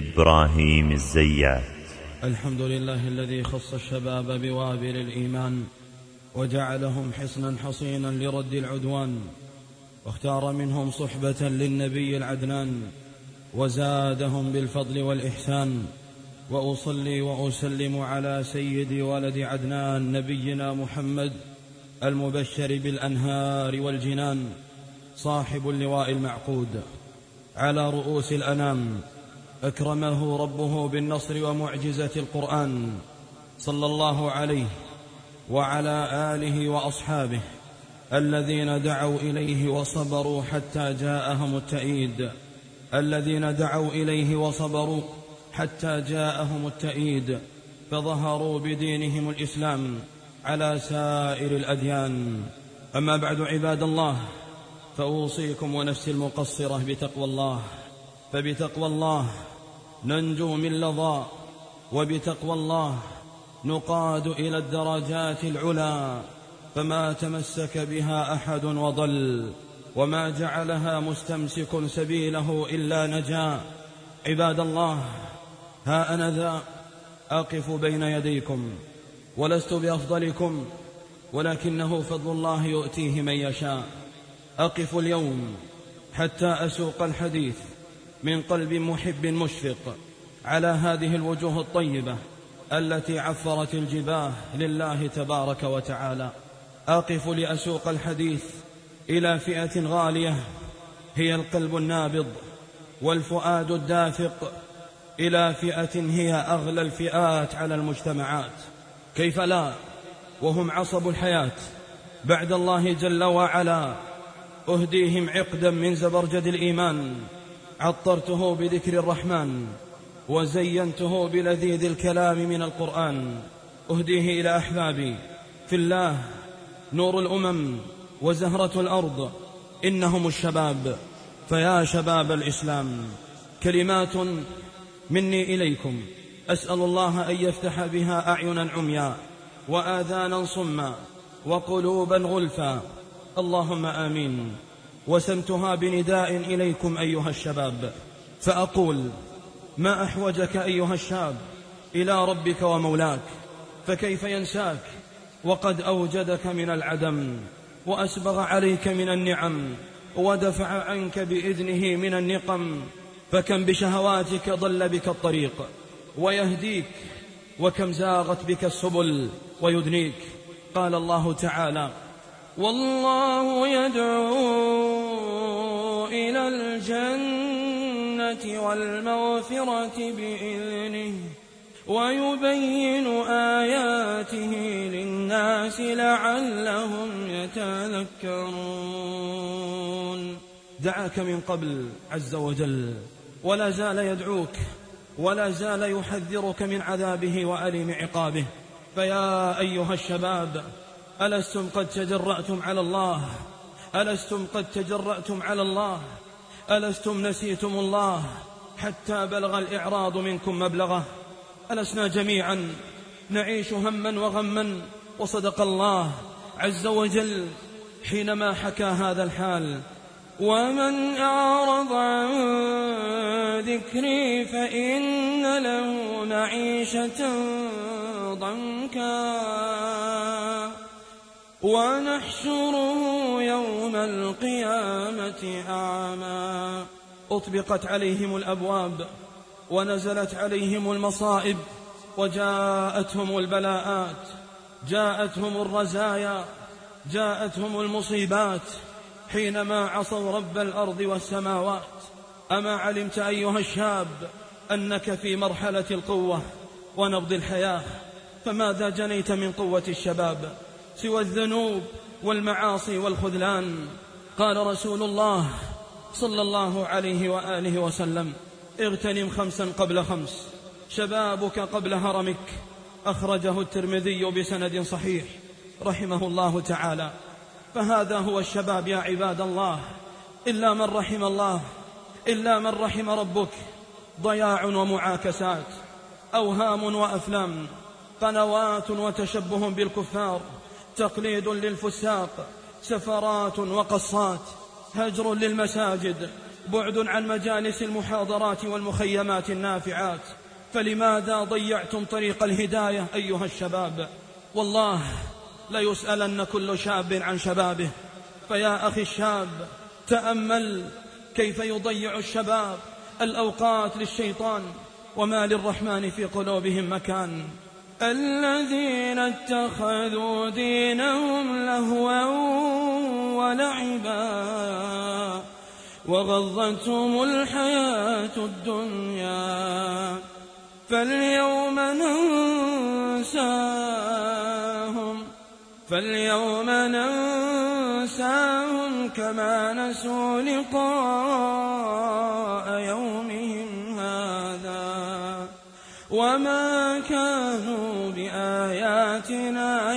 إبراهيم الزيات.
الحمد لله الذي خص الشباب بوابل الإيمان وجعلهم حصنا حصينا لرد العدوان، واختار منهم صحبة للنبي العدنان وزادهم بالفضل والإحسان. وأصلي وأسلم على سيد ولد عدنان نبينا محمد المبشر بالأنهار والجنان، صاحب اللواء المعقود على رؤوس الأنام، أكرمه ربه بالنصر ومعجزة القرآن، صلى الله عليه وعلى آله وأصحابه الذين دعوا إليه وصبروا حتى جاءهم التأييد الذين دعوا إليه وصبروا حتى جاءهم التأييد فظهروا بدينهم الإسلام على سائر الأديان. أما بعد عباد الله، فأوصيكم ونفسي المقصرة بتقوى الله، فبتقوى الله ننجو من لظى، وبتقوى الله نقاد إلى الدرجات العلا، فما تمسك بها أحد وضل، وما جعلها مستمسك سبيله إلا نجا. عباد الله، ها أنا ذا أقف بين يديكم، ولست بأفضلكم، ولكنه فضل الله يؤتيه من يشاء. أقف اليوم حتى أسوق الحديث من قلب محب مشفق على هذه الوجوه الطيبة التي عفرت الجباه لله تبارك وتعالى. أقف لأسوق الحديث إلى فئة غالية هي القلب النابض والفؤاد الدافق، إلى فئة هي أغلى الفئات على المجتمعات، كيف لا وهم عصب الحياة بعد الله جل وعلا. أهديهم عقدا من زبرجد الإيمان، عطرته بذكر الرحمن وزينته بلذيذ الكلام من القرآن. أهديه إلى أحبابي في الله، نور الأمم وزهرة الأرض، إنهم الشباب، فيا شباب الإسلام كلمات مني إليكم أسأل الله أن يفتح بها أعينا عميا وآذانا صما وقلوبا غلفا، اللهم آمين. وسمتها بنداء إليكم أيها الشباب، فأقول: ما أحوجك أيها الشاب إلى ربك ومولاك، فكيف ينساك وقد أوجدك من العدم وأسبغ عليك من النعم ودفع عنك بإذنه من النقم. فكم بشهواتك ضل بك الطريق ويهديك، وكم زاغت بك السبل ويدنيك. قال الله تعالى: والله يدعو إلى الجنة والمغفرة بإذنه ويبين آياته للناس لعلهم يتذكرون. دعاك من قبل عز وجل ولا زال يدعوك ولا زال يحذرك من عذابه وأليم عقابه. فيا أيها الشباب، ألستم قد تجرأتم على الله؟ ألستم قد تجرأتم على الله؟ ألستم نسيتم الله حتى بلغ الإعراض منكم مبلغه؟ ألسنا جميعا نعيش هما وغما؟ وصدق الله عز وجل حينما حكى هذا الحال: ومن أعرض عن ذكري فإن له معيشة ضنكا ونحشره يوم القيامة أعمى. أطبقت عليهم الأبواب ونزلت عليهم المصائب وجاءتهم البلاءات، جاءتهم الرزايا، جاءتهم المصيبات حينما عصوا رب الأرض والسماوات. أما علمت أيها الشاب أنك في مرحلة القوة ونبض الحياة؟ فماذا جنيت من قوة الشباب سوى الذنوب والمعاصي والخذلان؟ قال رسول الله صلى الله عليه وآله وسلم: اغتنم خمسا قبل خمس، شبابك قبل هرمك. أخرجه الترمذي بسند صحيح رحمه الله تعالى. فهذا هو الشباب يا عباد الله، إلا من رحم الله، إلا من رحم ربك. ضياع ومعاكسات، أوهام وأفلام، قنوات وتشبه بالكفار، تقليد للفساق، سفرات وقصات، هجر للمساجد، بعد عن مجالس المحاضرات والمخيمات النافعات. فلماذا ضيعتم طريق الهداية أيها الشباب؟ والله ليسألن كل شاب عن شبابه. فيا أخي الشاب، تأمل كيف يضيع الشباب الأوقات للشيطان وما للرحمن في قلوبهم مكان. الذين اتخذوا دينهم لهوا ولعبا وغضتهم الحياة الدنيا فاليوم ننساهم فاليوم ننساهم كما نسوا لقاء يومهم هذا وما كانوا بآياتنا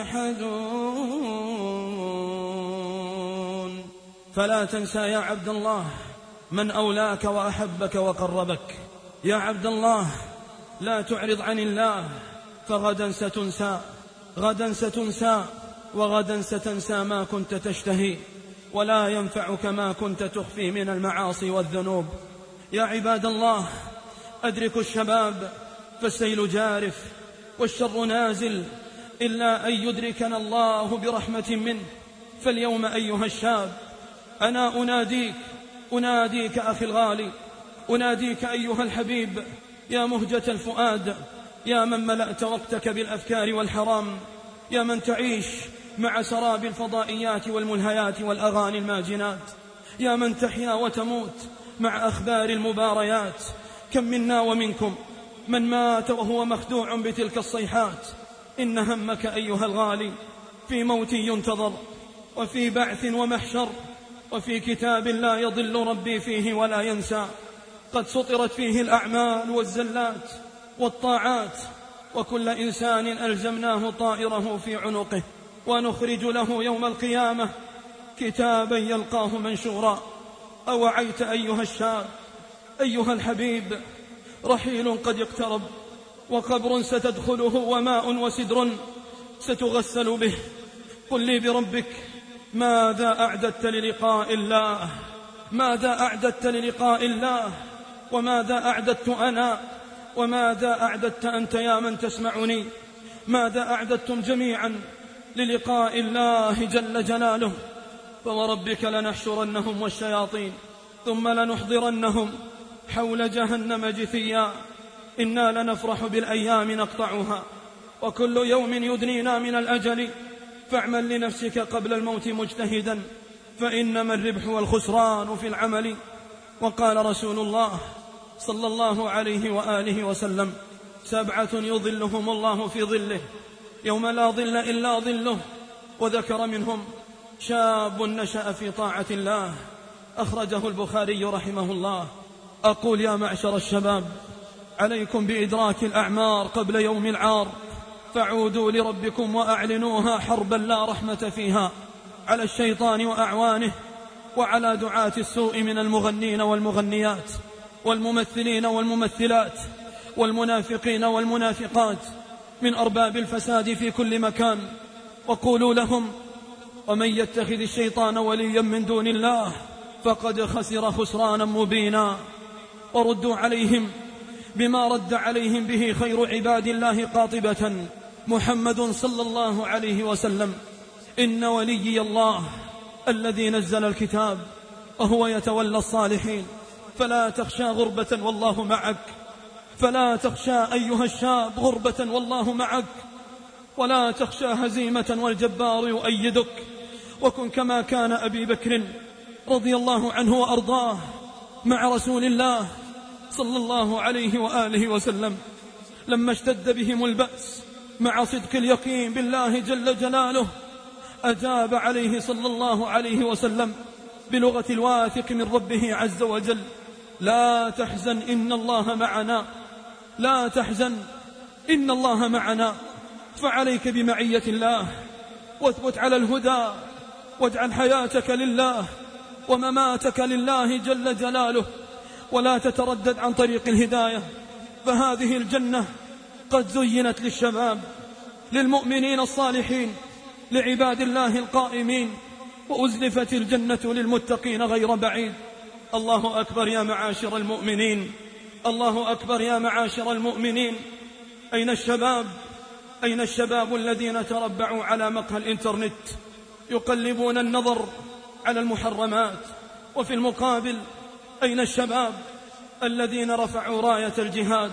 يجحدون. فلا تنسى يا عبد الله من أولاك وأحبك وقربك. يا عبد الله، لا تعرض عن الله، فغدا ستنسى، غدا ستنسى، وغدا ستنسى ما كنت تشتهي، ولا ينفعك ما كنت تخفي من المعاصي والذنوب. يا عباد الله، أدركوا الشباب، فالسيل جارف والشر نازل، إلا أن يدركنا الله برحمة منه. فاليوم أيها الشاب أنا أناديك أناديك أخي الغالي، أناديك أيها الحبيب، يا مهجة الفؤاد، يا من ملأت وقتك بالأفكار والحرام، يا من تعيش مع سراب الفضائيات والملهيات والأغاني الماجنات، يا من تحيا وتموت مع أخبار المباريات. كم منا ومنكم من مات وهو مخدوع بتلك الصيحات. إن همك أيها الغالي في موت ينتظر، وفي بعث ومحشر، وفي كتاب لا يضل ربي فيه ولا ينسى، قد سطرت فيه الأعمال والزلات والطاعات، وكل إنسان ألزمناه طائره في عنقه، ونخرج له يوم القيامة كتابا يلقاه منشورا. أوعيت أيها الشاب أيها الحبيب، رحيل قد اقترب، وقبر ستدخله، وماء وسدر ستغسل به. قل لي بربك، ماذا أعددت للقاء الله؟ ماذا أعددت للقاء الله؟ وماذا أعددت أنا؟ وماذا أعددت أنت يا من تسمعني؟ ماذا أعددتم جميعا للقاء الله جل جلاله؟ فوربك لنحشرنهم والشياطين ثم لنحضرنهم حول جهنم جثيا. إنا لنفرح بالأيام نقطعها، وكل يوم يدنينا من الأجل، فاعمل لنفسك قبل الموت مجتهدا، فإنما الربح والخسران في العمل. وقال رسول الله صلى الله عليه وآله وسلم: سبعة يظلهم الله في ظله يوم لا ظل إلا ظله. وذكر منهم شاب نشأ في طاعة الله، أخرجه البخاري رحمه الله. أقول يا معشر الشباب، عليكم بإدراك الأعمار قبل يوم العار، فعودوا لربكم وأعلنوها حربا لا رحمة فيها على الشيطان وأعوانه، وعلى دعاة السوء من المغنين والمغنيات، والممثلين والممثلات، والمنافقين والمنافقات، من أرباب الفساد في كل مكان. وقولوا لهم: ومن يتخذ الشيطان وليا من دون الله فقد خسر خسرانا مبينا. وردوا عليهم بما رد عليهم به خير عباد الله قاطبة، محمد صلى الله عليه وسلم: إن وليي الله الذي نزل الكتاب وهو يتولى الصالحين، فلا تخشى غربة والله معك. فلا تخشى أيها الشاب غربة والله معك، ولا تخشى هزيمة والجبار يؤيدك. وكن كما كان أبي بكر رضي الله عنه وأرضاه مع رسول الله صلى الله عليه وآله وسلم لما اشتد بهم البأس، مع صدق اليقين بالله جل جلاله أجاب عليه صلى الله عليه وسلم بلغة الواثق من ربه عز وجل: لا تحزن إن الله معنا، لا تحزن إن الله معنا. فعليك بمعية الله، واثبت على الهدى، واجعل حياتك لله ومماتك لله جل جلاله، ولا تتردد عن طريق الهداية، فهذه الجنة قد زينت للشباب، للمؤمنين الصالحين، لعباد الله القائمين، وأزلفت الجنة للمتقين غير بعيد. الله أكبر يا معاشر المؤمنين، الله أكبر يا معاشر المؤمنين. أين الشباب؟ أين الشباب الذين تربعوا على مقهى الإنترنت يقلبون النظر على المحرمات؟ وفي المقابل أين الشباب الذين رفعوا راية الجهاد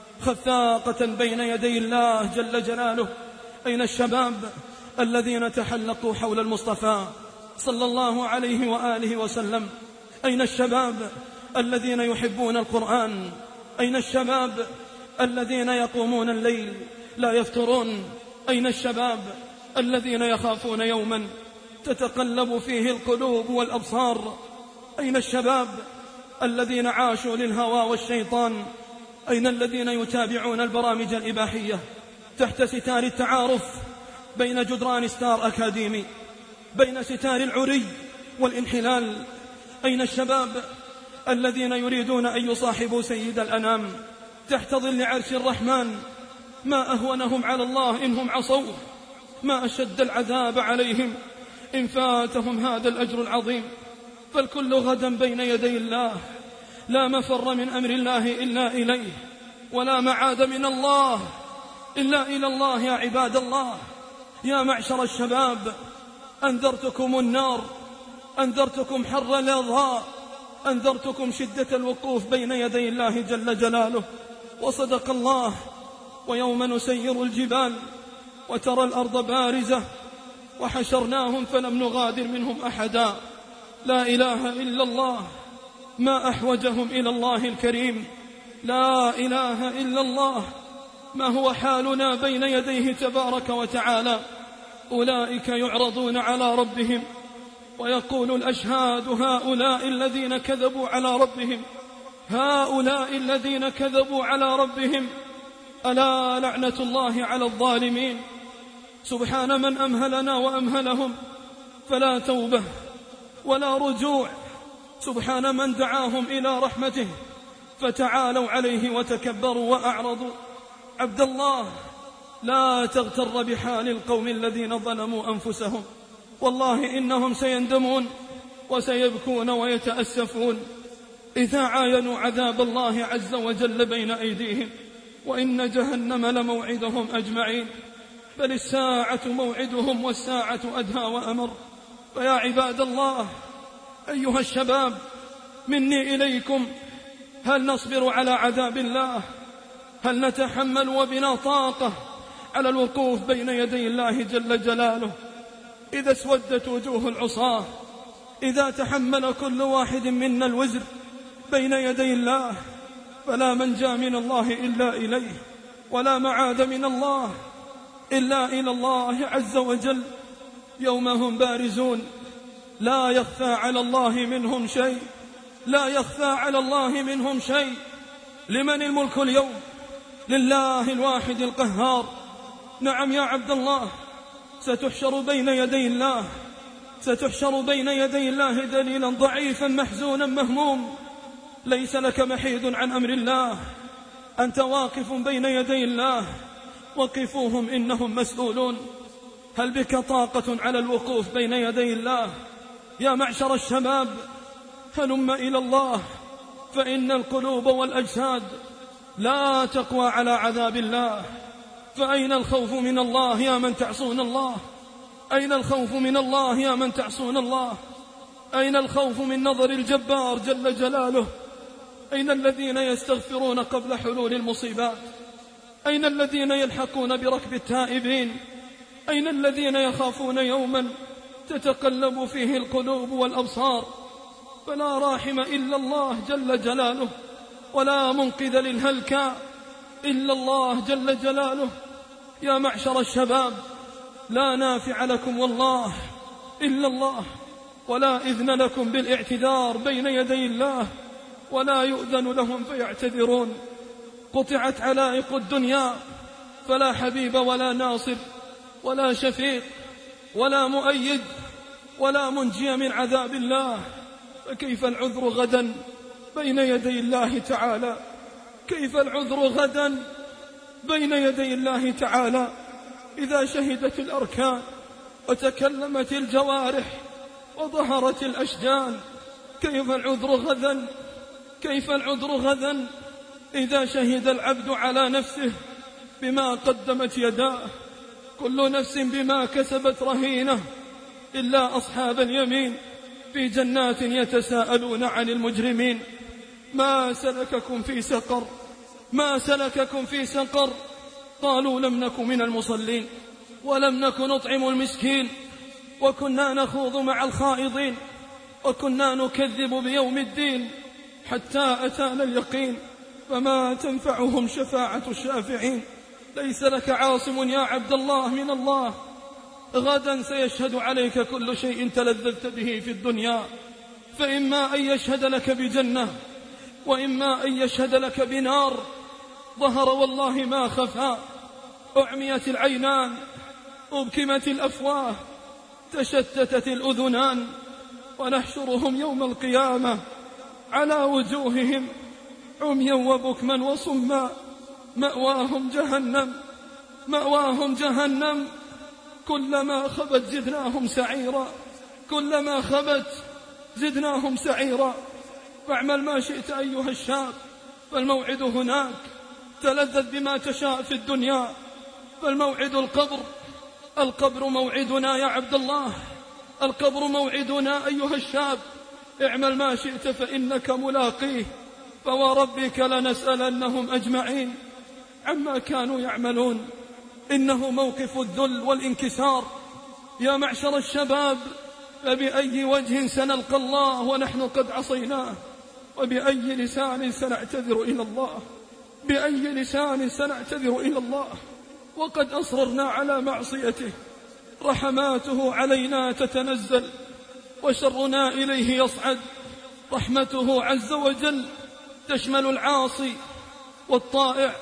خفاقة بين يدي الله جل جلاله؟ أين الشباب الذين تحلقوا حول المصطفى صلى الله عليه وآله وسلم؟ أين الشباب الذين يحبون القرآن؟ أين الشباب الذين يقومون الليل لا يفترون؟ أين الشباب الذين يخافون يوما تتقلب فيه القلوب والأبصار؟ أين الشباب الذين عاشوا للهوى والشيطان؟ أين الذين يتابعون البرامج الإباحية تحت ستار التعارف بين جدران ستار أكاديمي، بين ستار العري والانحلال؟ أين الشباب الذين يريدون أن يصاحبوا سيد الأنام تحت ظل عرش الرحمن؟ ما أهونهم على الله إنهم عصوه، ما أشد العذاب عليهم إن فاتهم هذا الأجر العظيم. فالكل غدا بين يدي الله، لا مفر من أمر الله إلا إليه، ولا معاد من الله إلا إلى الله. يا عباد الله، يا معشر الشباب، أنذرتكم النار، أنذرتكم حر الإضاء، أنذرتكم شدة الوقوف بين يدي الله جل جلاله. وصدق الله: ويوم نسير الجبال وترى الأرض بارزة وحشرناهم فلم نغادر منهم أحدا. لا إله إلا الله، ما أحوجهم إلى الله الكريم. لا إله إلا الله، ما هو حالنا بين يديه تبارك وتعالى. أولئك يعرضون على ربهم ويقول الأشهاد هؤلاء الذين كذبوا على ربهم، هؤلاء الذين كذبوا على ربهم. ألا لعنة الله على الظالمين. سبحان من أمهلنا وأمهلهم فلا توبة ولا رجوع. سبحان من دعاهم إلى رحمته فتعالوا عليه وتكبروا وأعرضوا. عبد الله، لا تغتر بحال القوم الذين ظلموا أنفسهم، والله إنهم سيندمون وسيبكون ويتأسفون إذا عاينوا عذاب الله عز وجل بين أيديهم. وإن جهنم لموعدهم أجمعين، بل الساعة موعدهم والساعة أدهى وأمر. فيا عباد الله، أيها الشباب، مني إليكم، هل نصبر على عذاب الله؟ هل نتحمل وبنا طاقة على الوقوف بين يدي الله جل جلاله إذا اسودت وجوه العصاة، إذا تحمل كل واحد منا الوزر بين يدي الله؟ فلا منجا من الله إلا إليه، ولا معاد من الله إلا إلى الله عز وجل. يوم هم بارزون لا يخفى على الله منهم شيء، لا يخفى على الله منهم شيء. لمن الملك اليوم؟ لله الواحد القهار. نعم يا عبد الله، ستحشر بين يدي الله، ستحشر بين يدي الله دليلا ضعيفا محزونا مهموم، ليس لك محيد عن أمر الله. أنت واقف بين يدي الله، وقفوهم إنهم مسؤولون. هل بك طاقة على الوقوف بين يدي الله؟ يا معشر الشباب، هلم إلى الله، فإن القلوب والأجساد لا تقوى على عذاب الله. فأين الخوف من الله يا من تعصون الله؟ أين الخوف من الله يا من تعصون الله؟ أين الخوف من نظر الجبار جل جلاله؟ أين الذين يستغفرون قبل حلول المصيبات؟ أين الذين يلحقون بركب التائبين؟ أين الذين يخافون يوما تتقلب فيه القلوب والأبصار؟ فلا راحم إلا الله جل جلاله، ولا منقذ للهلكى إلا الله جل جلاله. يا معشر الشباب، لا نافع لكم والله إلا الله، ولا إذن لكم بالاعتذار بين يدي الله، ولا يؤذن لهم فيعتذرون. قطعت علائق الدنيا، فلا حبيب ولا ناصر ولا شفيق ولا مؤيد ولا منجي من عذاب الله. فكيف العذر غدا بين يدي الله تعالى؟ كيف العذر غدا بين يدي الله تعالى إذا شهدت الأركان وتكلمت الجوارح وظهرت الأشجان؟ كيف العذر غدا؟ كيف العذر غدا إذا شهد العبد على نفسه بما قدمت يداه؟ كل نفس بما كسبت رهينة إلا أصحاب اليمين في جنات يتساءلون عن المجرمين. ما سلككم في سقر؟ ما سلككم في سقر؟ قالوا لم نك من المصلين ولم نك نطعم المسكين وكنا نخوض مع الخائضين وكنا نكذب بيوم الدين حتى أتانا اليقين فما تنفعهم شفاعة الشافعين. ليس لك عاصم يا عبد الله من الله، غدا سيشهد عليك كل شيء تلذذت به في الدنيا، فإما أن يشهد لك بجنة وإما أن يشهد لك بنار. ظهر والله ما خفى، أعميت العينان، أبكمت الأفواه، تشتتت الأذنان، ونحشرهم يوم القيامة على وجوههم عميا وبكما وصما، مأواهم جهنم، مأواهم جهنم. كلما خبت زدناهم سعيرا، كلما خبت زدناهم سعيرا. فاعمل ما شئت أيها الشاب، فالموعد هناك، تلذذ بما تشاء في الدنيا، فالموعد القبر. القبر موعدنا يا عبد الله، القبر موعدنا أيها الشاب. اعمل ما شئت فإنك ملاقيه، فوربك لنسألنهم أجمعين عما كانوا يعملون. إنه موقف الذل والانكسار يا معشر الشباب، فبأي وجه سنلقى الله ونحن قد عصيناه؟ وبأي لسان سنعتذر إلى الله؟ بأي لسان سنعتذر إلى الله وقد أصررنا على معصيته؟ رحماته علينا تتنزل وشرنا إليه يصعد. رحمته عز وجل تشمل العاصي والطائع،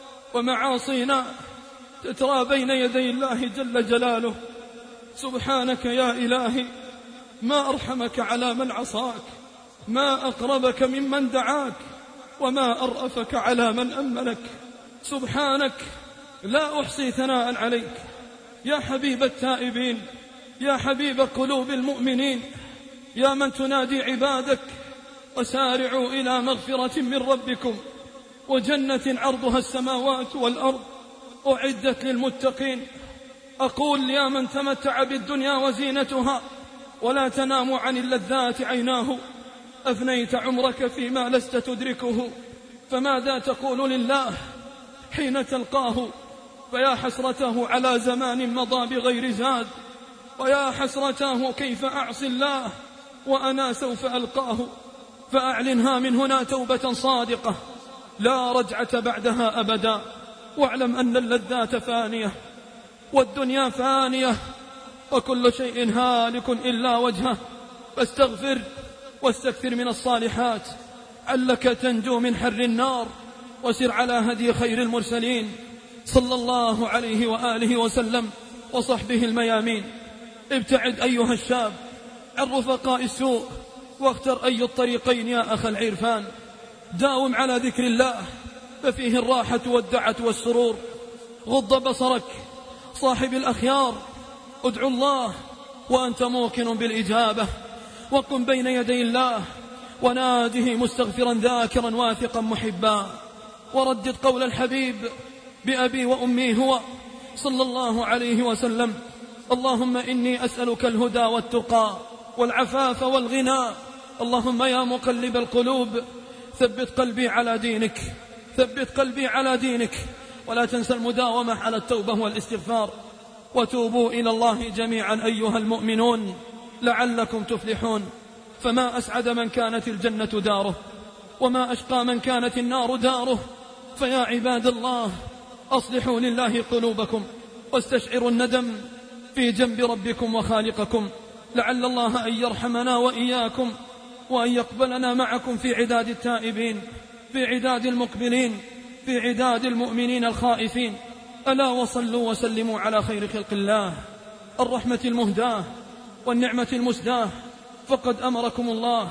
ومعاصينا تترى بين يدي الله جل جلاله. سبحانك يا إلهي، ما أرحمك على من عصاك، ما أقربك ممن دعاك، وما أرأفك على من أمنك. سبحانك، لا أحصي ثناء عليك يا حبيب التائبين، يا حبيب قلوب المؤمنين، يا من تنادي عبادك وسارعوا إلى مغفرة من ربكم وجنة عرضها السماوات والأرض أعدت للمتقين. أقول يا من تمتع بالدنيا وزينتها ولا تنام عن اللذات عيناه، أفنيت عمرك فيما لست تدركه، فماذا تقول لله حين تلقاه؟ فيا حسرته على زمان مضى بغير زاد، ويا حسرته كيف أعصي الله وأنا سوف ألقاه. فأعلنها من هنا توبة صادقة لا رجعة بعدها أبدا، واعلم أن اللذات فانية والدنيا فانية وكل شيء هالك إلا وجهه، فاستغفر واستكثر من الصالحات علك تنجو من حر النار، وسر على هدي خير المرسلين صلى الله عليه وآله وسلم وصحبه الميامين. ابتعد أيها الشاب عن رفقاء السوء واختر أي الطريقين يا أخ العرفان. داوم على ذكر الله ففيه الراحة والدعة والسرور. غض بصرك صاحب الأخيار، ادعو الله وأنت موقن بالإجابة، وقم بين يدي الله وناده مستغفرا ذاكرا واثقا محبا، وردد قول الحبيب بأبي وأمي هو صلى الله عليه وسلم: اللهم إني أسألك الهدى والتقى والعفاف والغنى. اللهم يا مقلب القلوب ثبت قلبي على دينك، ثبت قلبي على دينك، ولا تنسى المداومة على التوبة والاستغفار. وتوبوا إلى الله جميعا أيها المؤمنون لعلكم تفلحون. فما أسعد من كانت الجنة داره، وما أشقى من كانت النار داره. فيا عباد الله، أصلحوا لله قلوبكم واستشعروا الندم في جنب ربكم وخالقكم، لعل الله أن يرحمنا وإياكم، وأن يقبلنا معكم في عداد التائبين، في عداد المقبلين، في عداد المؤمنين الخائفين. ألا وصلوا وسلموا على خير خلق الله الرحمة المهداة والنعمة المسداة، فقد أمركم الله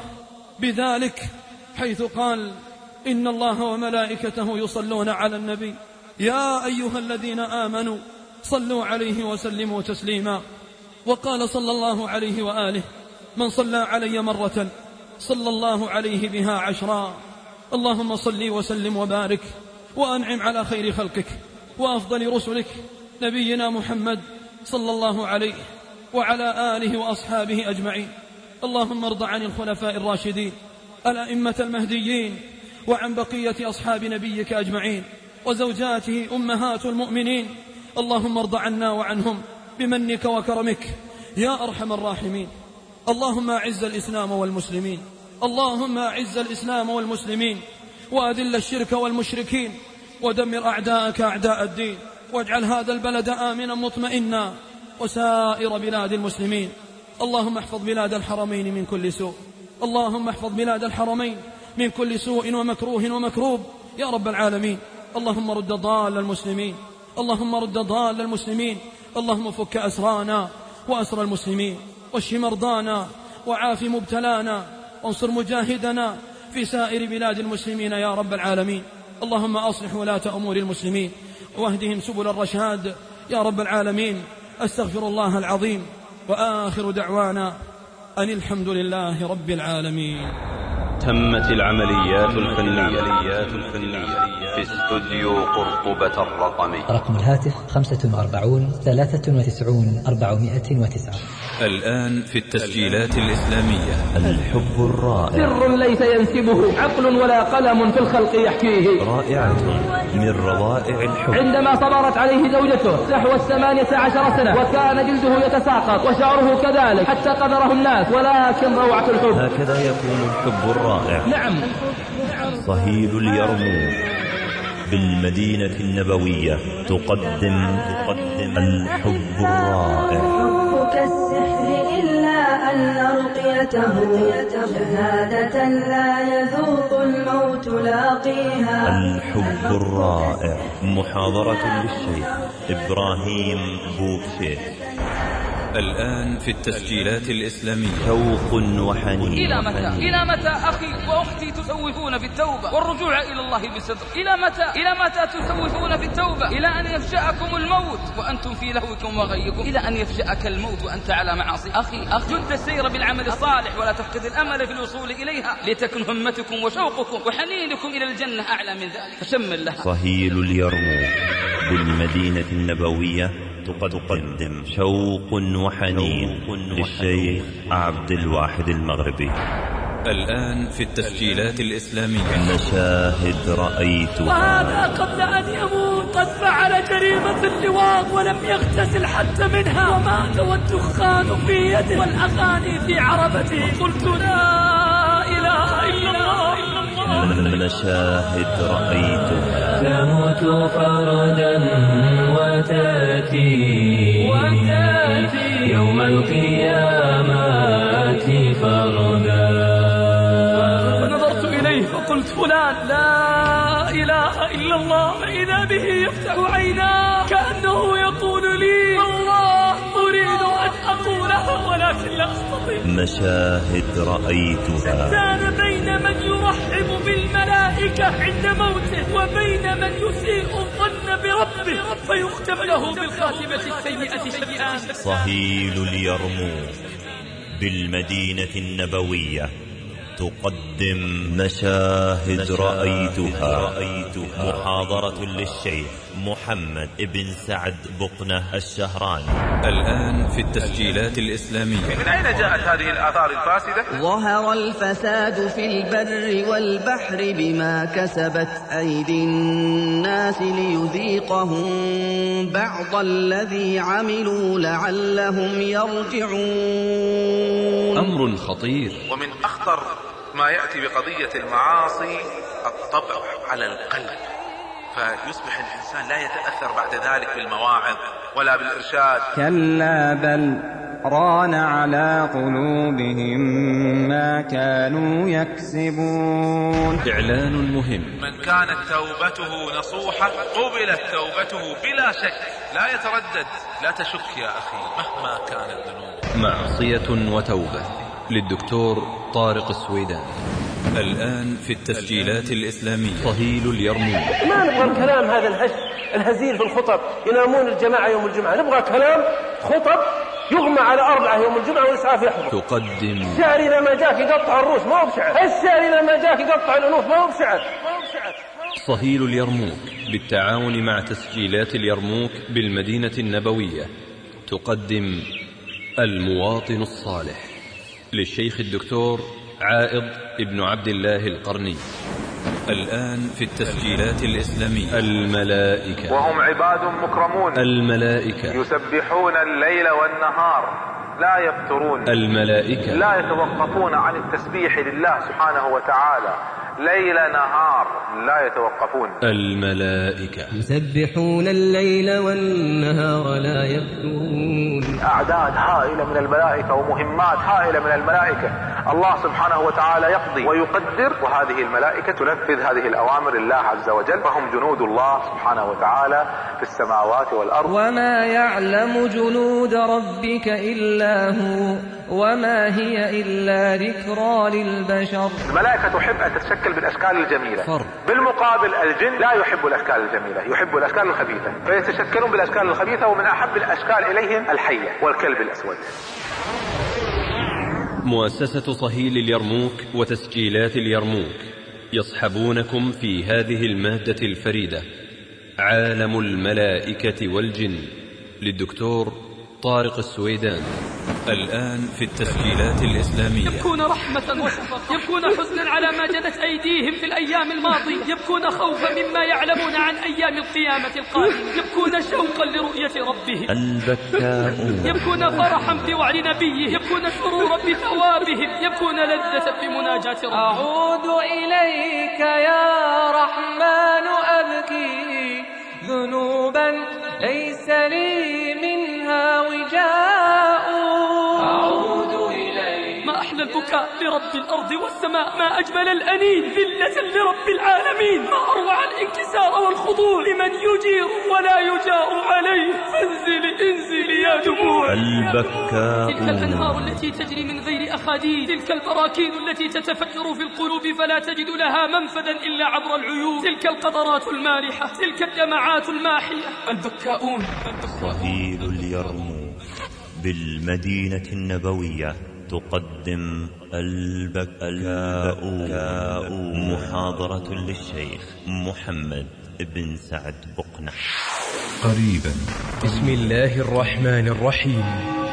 بذلك حيث قال: إن الله وملائكته يصلون على النبي يا أيها الذين آمنوا صلوا عليه وسلموا تسليما. وقال صلى الله عليه وآله: من صلى علي مرة صلى الله عليه بها عشرا. اللهم صل وسلم وبارك وأنعم على خير خلقك وأفضل رسلك نبينا محمد صلى الله عليه وعلى آله وأصحابه أجمعين. اللهم ارض عن الخلفاء الراشدين الأئمة المهديين، وعن بقية أصحاب نبيك أجمعين، وزوجاته أمهات المؤمنين. اللهم ارض عنا وعنهم بمنك وكرمك يا أرحم الراحمين. اللهم أعز الإسلام والمسلمين، اللهم أعز الإسلام والمسلمين، وأذل الشرك والمشركين، ودمر أعداءك أعداء الدين، واجعل هذا البلد آمنا مطمئنا وسائر بلاد المسلمين. اللهم احفظ بلاد الحرمين من كل سوء، اللهم احفظ بلاد الحرمين من كل سوء ومكروه ومكروب يا رب العالمين. اللهم رد ضال المسلمين، اللهم رد ضال المسلمين. اللهم فك أسرانا وأسر المسلمين، واشف مرضانا، وعاف مبتلانا، وانصر مجاهدنا في سائر بلاد المسلمين يا رب العالمين. اللهم أصلح ولاة أمور المسلمين واهدهم سبل الرشاد يا رب العالمين. أستغفر الله العظيم، وآخر دعوانا أن الحمد لله رب العالمين.
تمت العمليات الفنية في استوديو قرطبة الرقمي.
رقم الهاتف خمسة وأربعون ثلاثة وتسعون أربعمائة وتسعة.
الآن في التسجيلات الإسلامية.
الحب الرائع،
سر ليس ينسبه عقل ولا قلم في الخلق يحكيه،
رائعة من روائع الحب.
عندما صبرت عليه زوجته نحو الثمانية عشر سنة وكان جلده يتساقط وشعره كذلك حتى قدره الناس، ولكن روعة الحب.
هكذا يكون الحب الرائع.
نعم.
صهيل اليرموك بالمدينة النبوية تقدم تقدم الحب الرائع.
حبك السحر إلا أن رقيته شهادة لا يذوق الموت لاقيها.
الحب الرائع، محاضرة للشيخ إبراهيم بوكشيخ.
الآن في التسجيلات الإسلامية.
شوق وحنين.
إلى متى إلى متى أخي وأختي تسوفون في التوبة والرجوع إلى الله بصدق؟ إلى متى إلى متى تسوفون في التوبة؟ إلى أن يفجأكم الموت وأنتم في لهوكم وغيكم، إلى أن يفجأك الموت وأنت على معاصي. أخي أخ جد السير بالعمل الصالح ولا تفقد الأمل في الوصول إليها، لتكن همتكم وشوقكم وحنينكم إلى الجنة أعلى من ذلك، فشمل لها.
صهيل اليرموك بالمدينة النبوية تقدم شوق وحنين للشيخ عبد الواحد المغربي.
الآن في التسجيلات الإسلامية.
مشاهد رأيتها.
وهذا قبل أن يموت قد فعل جريمة اللواط ولم يغتسل حتى منها، ومات والدخان في يده والأغاني في عربته. قلت لا إله إلا الله.
مشاهد رأيتها.
تموت فردا وتأتي وتأتي يوم القيامة فردا.
فنظرت إليه فقلت فلان لا إله إلا الله، فإذا به يفتح عيناه كأنه يقول لي والله أريد أن أقولها ولكن لا أستطيع.
مشاهد رأيتها.
كان بين من يرحب بالملائكة عند موته وبين من يسيء الظن بربه فيختم له بالخاتمة السيئة شيئان.
صهيل اليرموك بالمدينة النبوية تقدم مشاهد رأيتها. محاضرة للشيخ محمد ابن سعد بقنة الشهراني.
الآن في التسجيلات الإسلامية.
من أين جاءت هذه الآثار الفاسدة؟
ظهر الفساد في البر والبحر بما كسبت أيدي الناس ليذيقهم بعض الذي عملوا لعلهم يرجعون.
أمر خطير.
ومن أخطر ما يأتي بقضية المعاصي الطبع على القلب، فيصبح الإنسان لا يتأثر بعد ذلك بالمواعظ ولا بالإرشاد.
كلا بل ران على قلوبهم ما كانوا يكسبون.
إعلان مهم.
من كانت توبته نصوحة قبلت توبته بلا شك، لا يتردد، لا تشك يا أخي مهما كانت ذنوبه.
معصية وتوبة للدكتور طارق السويدان. الآن في التسجيلات الإسلامية. صهيل اليرموك.
ما نبغى الكلام هذا الهش الهزيل في الخطب، ينامون الجماعة يوم الجمعة، نبغى كلام خطب يغمى على أربعة يوم الجمعة والإسعاف يحضر.
تقدم
الشعر إذا ما جاك يقطع الروس ما هو بشعر، الشعر إذا ما جاك يقطع الأنوف ما هو بشعر.
صهيل اليرموك بالتعاون مع تسجيلات اليرموك بالمدينة النبوية تقدم المواطن الصالح للشيخ الدكتور عائض ابن عبد الله القرني. الآن في التسجيلات الإسلامية. الملائكة
وهم عباد مكرمون.
الملائكة
يسبحون الليل والنهار لا يفترون.
الملائكة
لا يتوقفون عن التسبيح لله سبحانه وتعالى ليل نهار، لا يتوقفون.
الملائكة
يسبحون الليل والنهار لا يفترون.
أعداد هائلة من الملائكة ومهمات هائلة من الملائكة، الله سبحانه وتعالى يقضي ويقدر، وهذه الملائكة تنفذ هذه الأوامر الله عز وجل، فهم جنود الله سبحانه وتعالى في السماوات والأرض.
وما يعلم جنود ربك إلا هو وما هي إلا ذكرى للبشر.
الملائكة تحب أن تتشكل بالأشكال الجميلة، فرق. بالمقابل الجن لا يحب الأشكال الجميلة، يحب الأشكال الخبيثة، فيتشكلون بالأشكال الخبيثة، ومن أحب الأشكال إليهم الحية والكلب الأسود.
مؤسسة صهيل اليرموك وتسجيلات اليرموك يصحبونكم في هذه المادة الفريدة، عالم الملائكة والجن، للدكتور طارق السويدان، الآن في التسجيلات الإسلامية.
يبكون رحمة وشفقة، يبكون حزنا على ما جنت أيديهم في الأيام الماضية، يبكون خوفا مما يعلمون عن أيام القيامة القادمة، يبكون شوقا لرؤية ربهم
البكاء،
يبكون فرحا بوعد نبيه، يبكون سرورا بثوابهم، يبكون لذة بمناجاة ربهم.
أعود إليك يا رحمن أبكي ذنوبا ليس لي منها وجاء.
أعود إليك. ما أحلى البكاء لرب الأرض والسماء، ما أجمل الأنين ذلة لرب العالمين، ما أروع الانكسار والخضوع لمن يجير ولا يجار عليه. فانزل انزل يا دموع
البكاء.
تلك الأنهار التي تجري من غير أخاديد، تلك البراكين التي تتفجر في القلوب فلا تجد لها منفذا إلا عبر العيون، تلك القطرات المالحة، تلك الدمعات الماحية. البكاؤون.
صهيل اليرموك بالمدينة النبوية تقدم البكاء، محاضرة للشيخ محمد بن سعد بقنع.
قريبا.
بسم الله الرحمن الرحيم.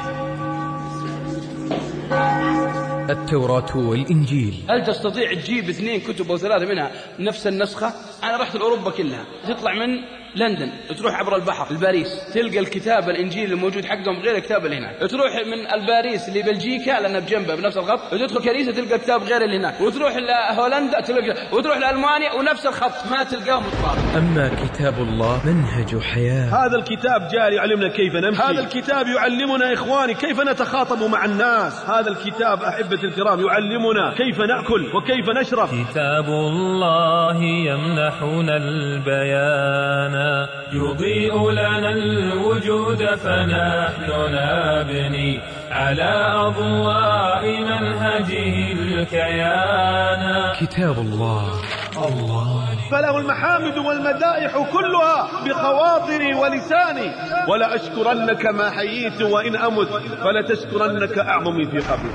التوراة والإنجيل.
هل تستطيع تجيب اثنين كتب أو ثلاثة منها نفس النسخة؟ أنا رحت لأوروبا كلها، تطلع من لندن تروح عبر البحر لباريس تلقى الكتاب الإنجيل الموجود حقهم غير الكتاب اللي هناك، تروح من الباريس لبلجيكا لأنها بجنبها بنفس الخط وتدخل كنيسة تلقى الكتاب غير اللي هناك، وتروح لهولندا تلقى، وتروح لألمانيا ونفس الخط، ما تلقاه متطابق.
أما كتاب الله منهج حياة.
هذا الكتاب جاء يعلمنا كيف نمشي، هذا الكتاب يعلمنا إخواني كيف نتخاطب مع الناس، هذا الكتاب أحبة الكرام يعلمنا كيف نأكل وكيف نشرب.
كتاب الله يمنحنا البيان، يضيء لنا الوجود فنحن نبني على أضواء منهجه الكيان.
كتاب الله الله
فله المحامد والمدائح كلها بخواطري ولساني، ولا أشكرنك ما حييت وإن أمت فلتشكرنك أعظمي في قبري.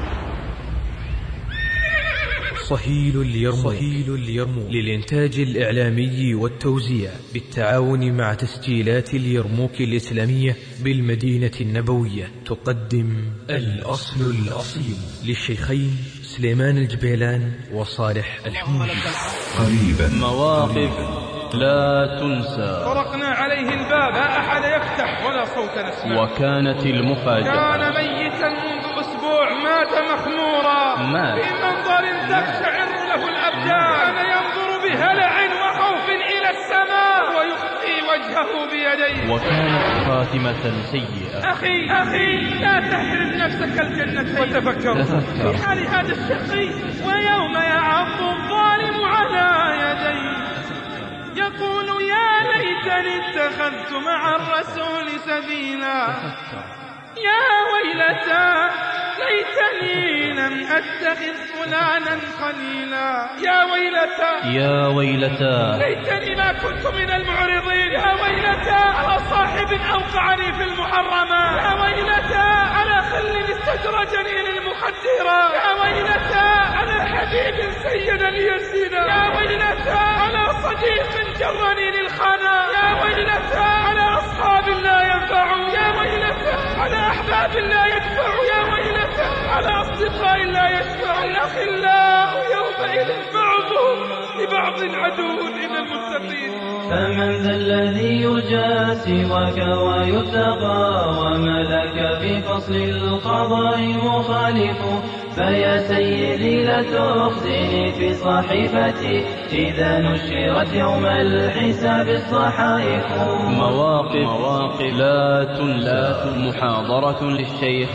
صهيل اليرموك. صهيل اليرموك للإنتاج الإعلامي والتوزيع بالتعاون مع تسجيلات اليرموك الإسلامية بالمدينة النبوية تقدم الأصل الأصيل للشيخين سليمان الجبيلان وصالح الحمودي.
قريبا.
مواقف لا تنسى.
طرقنا عليه الباب لا أحد يفتح ولا صوت نسمع،
وكانت المفاجأة.
كان ميتا منذ أسبوع مات مخمورا
مات
في منظر تقشعر له الأبدان، كان ينظر بهلع وخوف إلى السماء ويخفي وجهه بيديه،
وكانت خاتمة سيئة.
أخي أخي لا تحرم نفسك الجنتين وتفكر في حال هذا الشقي ويوم يعض الظالم على يديه يقول يا ليتني اتخذت مع الرسول سبيلا، يا ويلتى ليتني لم أتخذ فلانا خليلا، يا ويلتى
يا ويلتى
ليتني ما كنت من المعرضين، يا ويلتى على صاحب أوقعني في المحرمات، يا ويلتى على خل استدرجني للمخدرات، يا ويلتى على حبيب سيد اليزينا، يا ويلتى على صديق جرني للخنا، يا ويلتى على أصحاب لا ينفعون، يا ويلتى على أحباب لا يدفعوا، يا ويلتى على أصدقاء لا يشفعوا، الأخلاء يومئذ بعضهم لبعض عدو إلى المتقين.
فمن ذا الذي يرجى سواك ويتقى، وملك في فصل القضاء مخالف، فيا سيدي لا تخزني في صحيفتي إذا نشرت يوم الحساب الصحائف.
مواقف, مواقف لا تنسى. محاضرة للشيخ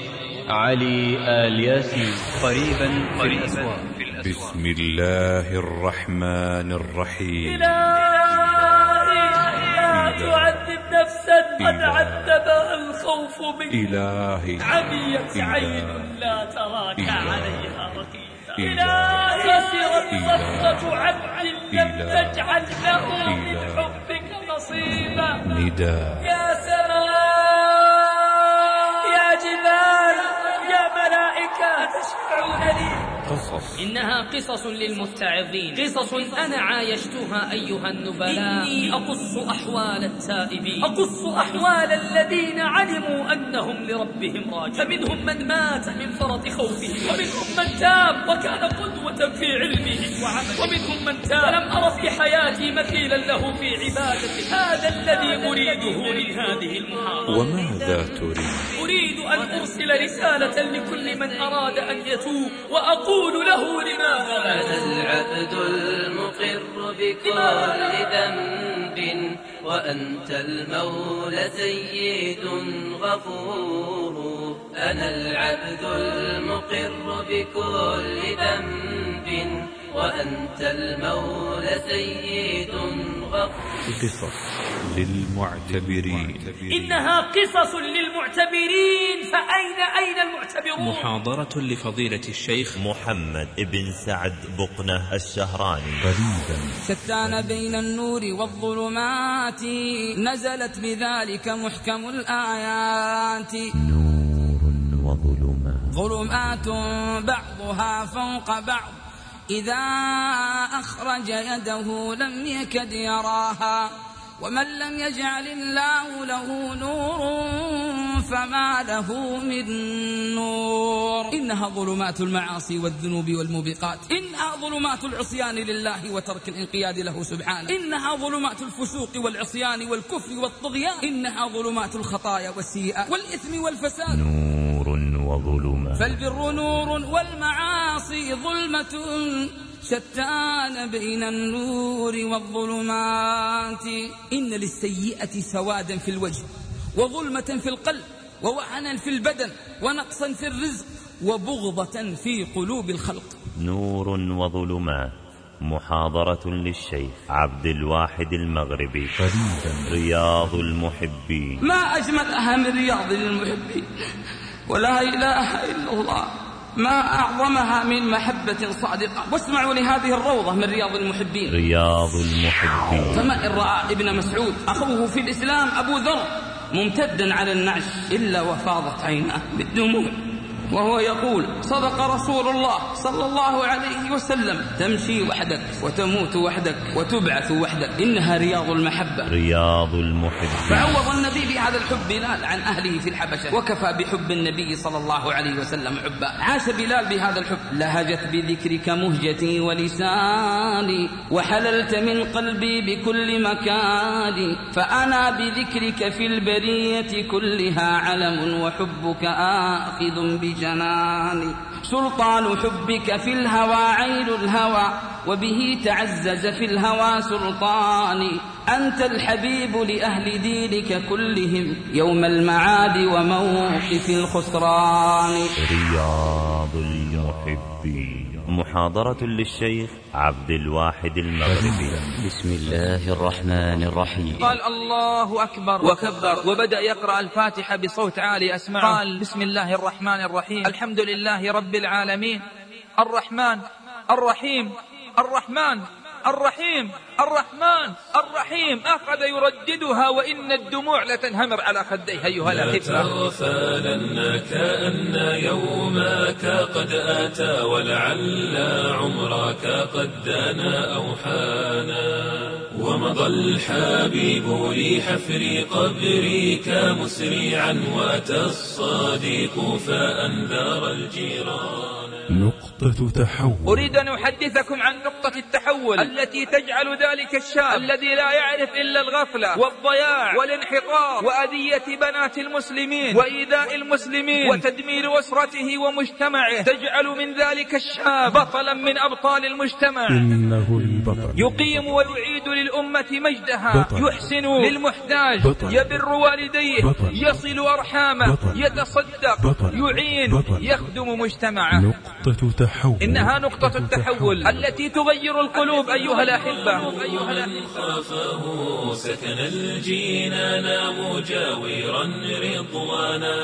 علي آل ياسين. قريبا في الأسواق.
بسم الله الرحمن الرحيم.
إلهي لا تعذب نفسا قد عذبها الخوف منك،
إلهي
عميت عين لا تراك عليها رقيبا، إلهي خسرت صفقة عبد لم تجعل له من حبك نصيبا.
نداء.
يا سماء يا جبال يا ملائكة تشفعون لي
قصص.
إنها قصص للمتعظين، قصص أنا عايشتها أيها النبلاء. إني أقص أحوال التائبين، أقص أحوال الذين علموا أنهم لربهم راجعون، فمنهم من مات من فرط خوفه، ومنهم من تاب وكان قدوة في علمه وعمله، ومنهم من تاب فلم أر في حياتي مثيلا له في عبادته. هذا الذي أريده من هذه المحاضرة.
وماذا تريد؟
أريد أن أرسل رسالة لكل من أراد أن يتوب وأقول له لماذا
أنا العبد المقر بكل ذنب وأنت المولى سيد غفور. أنا العبد المقر بكل ذنب وأنت المولى سيد غفور.
قصص للمعتبرين.
إنها قصص للمعتبرين، فأين أين المعتبرون؟
محاضرة لفضيلة الشيخ
محمد بن سعد بقنة الشهراني.
قريبا.
شتان بين النور والظلمات، نزلت بذلك محكم الآيات.
نور وظلمات،
ظلمات بعضها فوق بعض، إذا أخرج يده لم يكد يراها، ومن لم يجعل الله له نور فما له من نور. إنها ظلمات المعاصي والذنوب والموبقات، إنها ظلمات العصيان لله وترك الانقياد له سبحانه، إنها ظلمات الفسوق والعصيان والكفر والطغيان، إنها ظلمات الخطايا والسيئات والإثم والفساد.
نور وظلمات،
فالبر نور والمعاصي ظلمة، شتان بين النور والظلمات. إن للسيئة سوادا في الوجه، وظلمة في القلب، ووهنا في البدن، ونقصا في الرزق، وبغضة في قلوب الخلق.
نور وظلمات، محاضرة للشيخ عبد الواحد المغربي.
قريبا.
رياض المحبين.
ما أجملها من رياض المحبين، ولا إله إلا الله، ما أعظمها من محبة صادقة. واسمعوا لهذه الروضة من رياض المحبين.
رياض المحبين.
فما إن رأى ابن مسعود أخوه في الإسلام أبو ذر ممتدا على النعش إلا وفاضت عيناه بالدموع، وهو يقول: صدق رسول الله صلى الله عليه وسلم، تمشي وحدك وتموت وحدك وتبعث وحدك. إنها رياض المحبة.
رياض المحبة.
فعوض النبي بهذا الحب بلال عن أهله في الحبشة، وكفى بحب النبي صلى الله عليه وسلم حبا. عاش بلال بهذا الحب. لهجت بذكرك مهجتي ولساني، وحللت من قلبي بكل مكان، فأنا بذكرك في البرية كلها علم، وحبك آخذ بجانب جناني. سلطان حبك في الهوى عين الهوى، وبه تعزز في الهوى سلطاني. أنت الحبيب لأهل دينك كلهم يوم المعاد وموقف الخسران.
رياض المحبين، محاضرة للشيخ عبد الواحد المغربي.
بسم الله الرحمن الرحيم.
قال: الله أكبر وكبر، وبدأ يقرأ الفاتحة بصوت عالي أسمعه. قال: بسم الله الرحمن الرحيم، الحمد لله رب العالمين، الرحمن الرحيم الرحمن الرحيم الرحمن الرحيم. أخذ يرددها وإن الدموع لتنهمر على خديه. أيها الأحبة،
تغفلن كأن يومك قد أتى، ولعل عمرك قد دنا أو حانا، ومضى الحبيب لحفر قبرك مسرعا، وأتى الصديق فأنذر الجيران.
نقطة تحول.
أريد أن أحدثكم عن نقطة التحول التي تجعل ذلك الشاب الذي لا يعرف إلا الغفلة والضياع والانحطاط وأذية بنات المسلمين وإيذاء المسلمين وتدمير أسرته ومجتمعه، تجعل من ذلك الشاب بطلا من أبطال المجتمع.
إنه البطل.
يقيم ويعيد للأمة مجدها، بطل. يحسن للمحتاج، بطل. يبر والديه، بطل. يصل أرحامه، بطل. يتصدق، بطل. يعين، بطل. يخدم مجتمعه.
نقطة تحول.
إنها نقطة التحول التي تغير القلوب. أيها الأحبة،
من خافه سكن الجنان مجاورا رضوانا.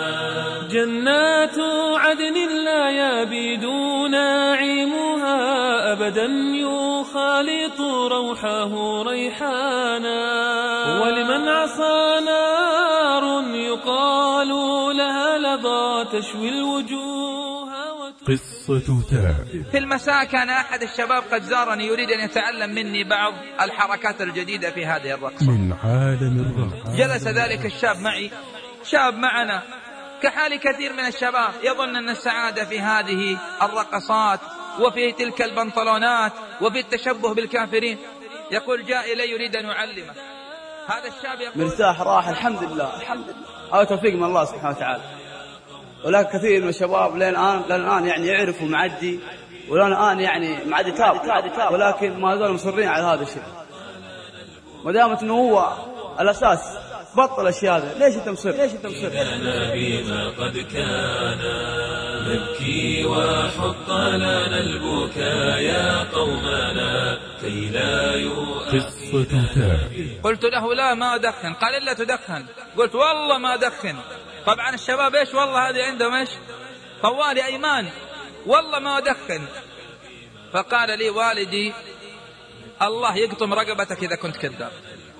جنات عدن لا يبيدون نعيمها أبدا، يخالط روحه ريحانا. ولمن عصى نار يقال لها لظى تشوي الوجوه.
قصة تاء.
في المساء كان أحد الشباب قد زارني يريد أن يتعلم مني بعض الحركات الجديدة في هذه الرقصة.
من عالم الرقص.
جلس ذلك الشاب معي، شاب معنا كحال كثير من الشباب، يظن أن السعادة في هذه الرقصات وفي تلك البنطلونات وفي التشبه بالكافرين. يقول جاء إلي يريد أن يعلمه. هذا الشاب يقول
مرتاح راح الحمد لله الحمد لله، هذا توفيق من الله سبحانه وتعالى. ولكن كثير من الشباب لين الآن لين الآن يعني يعرفوا معدي، ولين الآن يعني معدي تاب، ولكن ما زالوا مصرين على هذا الشيء. ما دامت إنه هو الأساس بطل الشيء هذا، ليش أنت مصر؟ ليش أنت مصر؟
بما قد كان نبكي وحط لنا البكاء يا قومنا كي لا يؤخذ.
قلت له لا ما أدخن. قال إلا تدخن. قلت والله ما أدخن. طبعا الشباب إيش والله هذه عندهم إيش طوالي أيمان، والله ما أدخن. فقال لي والدي الله يقطم رقبتك إذا كنت كذاب.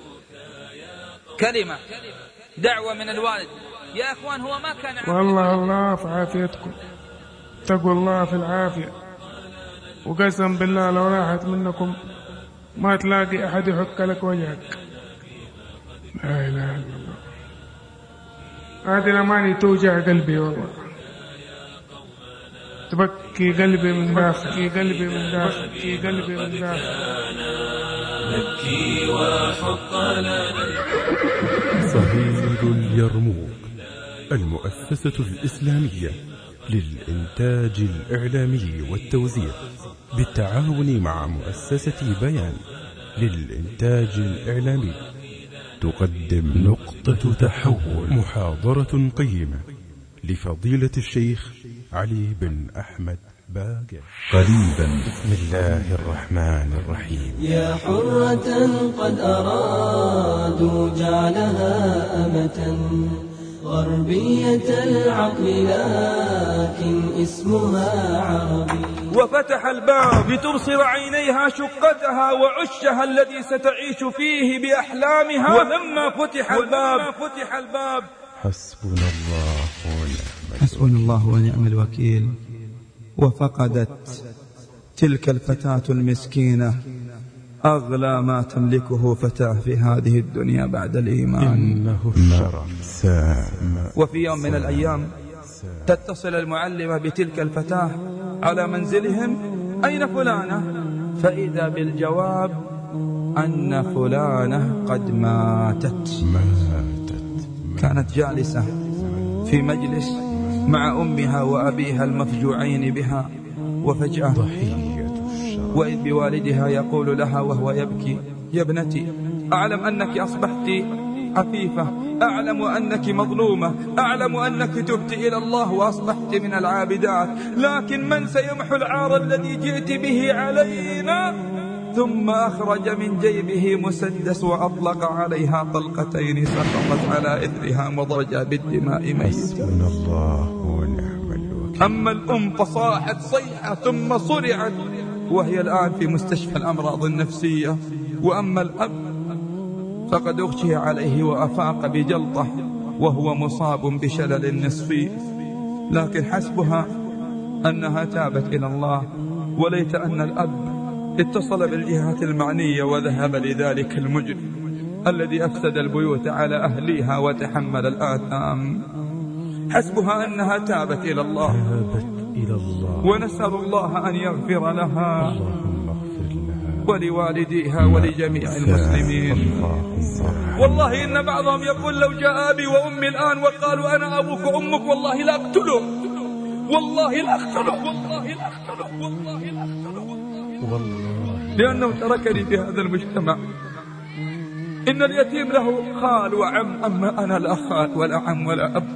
كلمة دعوة من الوالد. يا أخوان هو ما كان
والله الله في عافيتكم، اتقوا الله في العافية، وقسم بالله لو راحت منكم ما تلاقي أحد يحك لك وجهك. لا إله إلا الله. هذه الأماني توجع قلبي والله، تبكي قلبي من داخل، تبكي قلبي من داخل، تبكي قلبي من داخل.
نبكي وحط لنا.
صهيل اليرموك، المؤسسة الإسلامية للإنتاج الإعلامي والتوزيع بالتعاون مع مؤسسة بيان للإنتاج الإعلامي تقدم نقطة تحول، محاضرة قيمة لفضيلة الشيخ علي بن أحمد باقر. قريبا. بسم الله الرحمن الرحيم.
يا حرة قد أرادوا جعلها أمة غربية العقل لكن اسمها عربي.
وفتح الباب لتبصر عينيها شقتها وعشها الذي ستعيش فيه بأحلامها. ولما فتح الباب فتح الباب
حسبنا الله ونعم
حسبنا الله ونعم الوكيل. وفقدت تلك الفتاة المسكينة أغلى ما تملكه فتاة في هذه الدنيا بعد الإيمان،
إنه الشرع سام.
وفي يوم من الأيام تتصل المعلمة بتلك الفتاة على منزلهم: أين فلانة؟ فإذا بالجواب أن فلانة قد ماتت.
ماتت.
كانت جالسة في مجلس مع أمها وأبيها المفجوعين بها، وفجأة وإذ بوالدها يقول لها وهو يبكي: يا ابنتي، أعلم أنك أصبحت عفيفة، أعلم أنك مظلومة، أعلم أنك تبت إلى الله وأصبحت من العابدات، لكن من سيمحو العار الذي جئت به علينا؟ ثم أخرج من جيبه مسدس وأطلق عليها طلقتين سقطت على إثرها مضرجة بالدماء ميتة.
حسبنا الله ونعم الوكيل.
أما الأم فصاحت صيحة ثم صرعت وهي الآن في مستشفى الأمراض النفسية. وأما الأب فقد أغشي عليه وأفاق بجلطة وهو مصاب بشلل نصفي، لكن حسبها أنها تابت إلى الله. وليت أن الأب اتصل بالجهات المعنية وذهب لذلك المجرم الذي أفسد البيوت على أهليها وتحمل الآثام. حسبها أنها تابت إلى الله,
تابت إلى الله
ونسأل الله أن يغفر لها,
اللهم اغفر لها
ولوالديها ولجميع المسلمين. والله إن بعضهم يقول لو جاء أبي وأمي الآن وقالوا أنا أبوك وأمك والله لا أقتله، والله لا أقتله، والله لا أقتله، والله لا أقتله، والله، لأنه تركني في هذا المجتمع. إن اليتيم له خال وعم، أما أنا لا خال ولا عم ولا أب.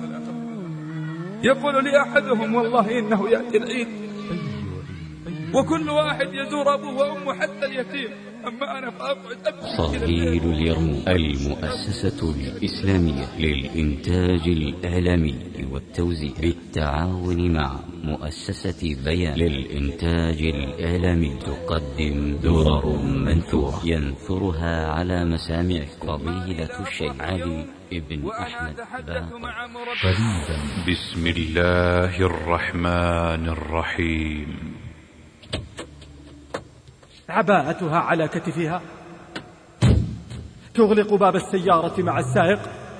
يقول لي أحدهم والله إنه يأتي العيد وكل واحد يزور أبوه وأمه حتى اليتيم، أما أنا فأبعد.
صهيل اليرموك، المؤسسة الإسلامية للإنتاج الإعلامي والتوزيع بالتعاون مع مؤسسة بيان للإنتاج الإعلامي تقدم درر منثورة ينثرها على مسامعكم فضيلة الشيخ علي ابن أحمد باقر.
قريبا. بسم الله الرحمن الرحيم.
عباءتها على كتفها، تغلق باب السيارة مع السائق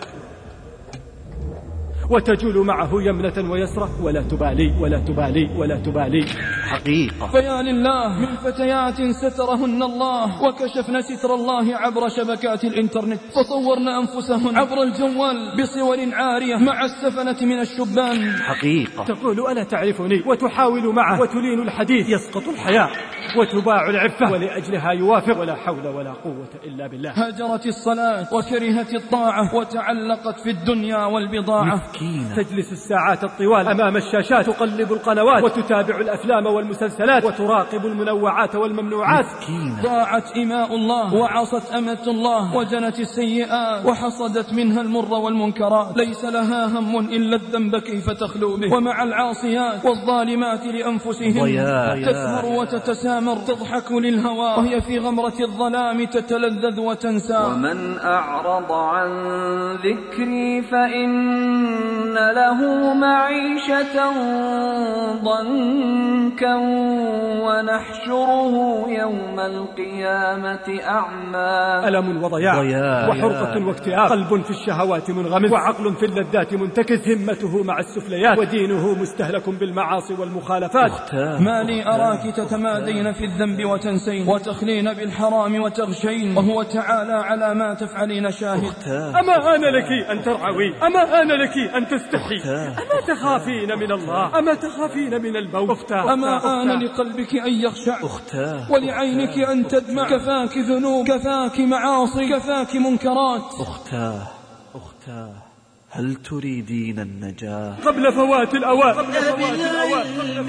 وتجول معه يمنة ويسرى ولا تبالي ولا تبالي ولا تبالي.
حقيقة.
فيا لله من فتيات سترهن الله وكشفن ستر الله عبر شبكات الإنترنت، فصورن أنفسهن عبر الجوال بصور عارية مع السفنة من الشبان.
حقيقة.
تقول ألا تعرفني وتحاول معه وتلين الحديث، يسقط الحياء وتباع العفة ولأجلها يوافق، ولا حول ولا قوة إلا بالله.
هجرت الصلاة وكرهت الطاعة وتعلقت في الدنيا والبضاعة.
مسكينة.
تجلس الساعات الطوال أمام الشاشات، تقلب القنوات وتتابع الأفلام والمسلسلات وتراقب المنوعات والممنوعات.
مسكينة.
ضاعت إماء الله وعصت أمة الله وجنت السيئات وحصدت منها المر والمنكرات، ليس لها هم إلا الذنب كيف تخلو به. ومع العاصيات والظالمات لأنفسهن تسهر وتتسامر، تضحك للهوى وهي في غمرة الظلام تتلذذ وتنسى.
ومن أعرض عن ذكري فإن له معيشة ضنكا ونحشره يوم القيامة أعمى.
ألم وضياع
ضياع.
وحرقة واكتئاب، قلب في الشهوات منغمس وعقل في اللذات منتكس، همته مع السفليات ودينه مستهلك بالمعاصي والمخالفات.
أختاه. ما لي أراك تتمادين في الذنب وتنسين وتخلين بالحرام وتغشين وهو تعالى على ما تفعلين شاهد.
أختاه.
أما آن لك أن ترعوي، أما آن لك أن تستحي، أما تخافين من الله، أما تخافين من الموت. أختاه.
أما آن لقلبك أن يخشع
أختاه.
ولعينك أن تدمع، كفاك ذنوب كفاك معاصي كفاك منكرات.
أختاه. أختاه. هل تريدين النجاة
قبل فوات الأوان؟
قبل فوات الأوان.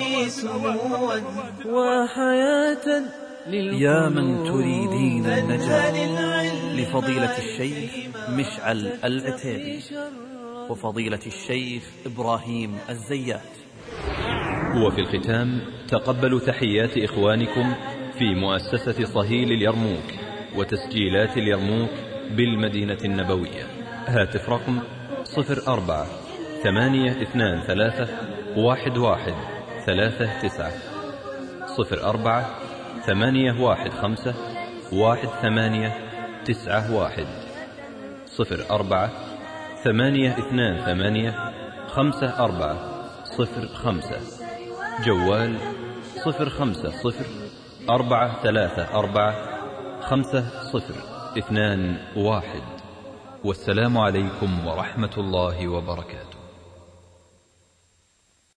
وحياة
يا من تريدين النجاة لفضيلة الشيخ مشعل العتيبي وفضيلة الشيخ إبراهيم الزيات.
وفي الختام تقبلوا تحيات إخوانكم في مؤسسة صهيل اليرموك وتسجيلات اليرموك بالمدينة النبوية. هاتف رقم صفر أربعة ثمانية اثنان ثلاثة واحد واحد ثلاثة تسعة، صفر أربعة ثمانية واحد خمسة واحد ثمانية تسعة واحد، صفر أربعة ثمانية اثنان ثمانية خمسة أربعة صفر خمسة. جوال صفر خمسة صفر أربعة ثلاثة أربعة خمسة صفر اثنان واحد. والسلام عليكم ورحمة الله وبركاته.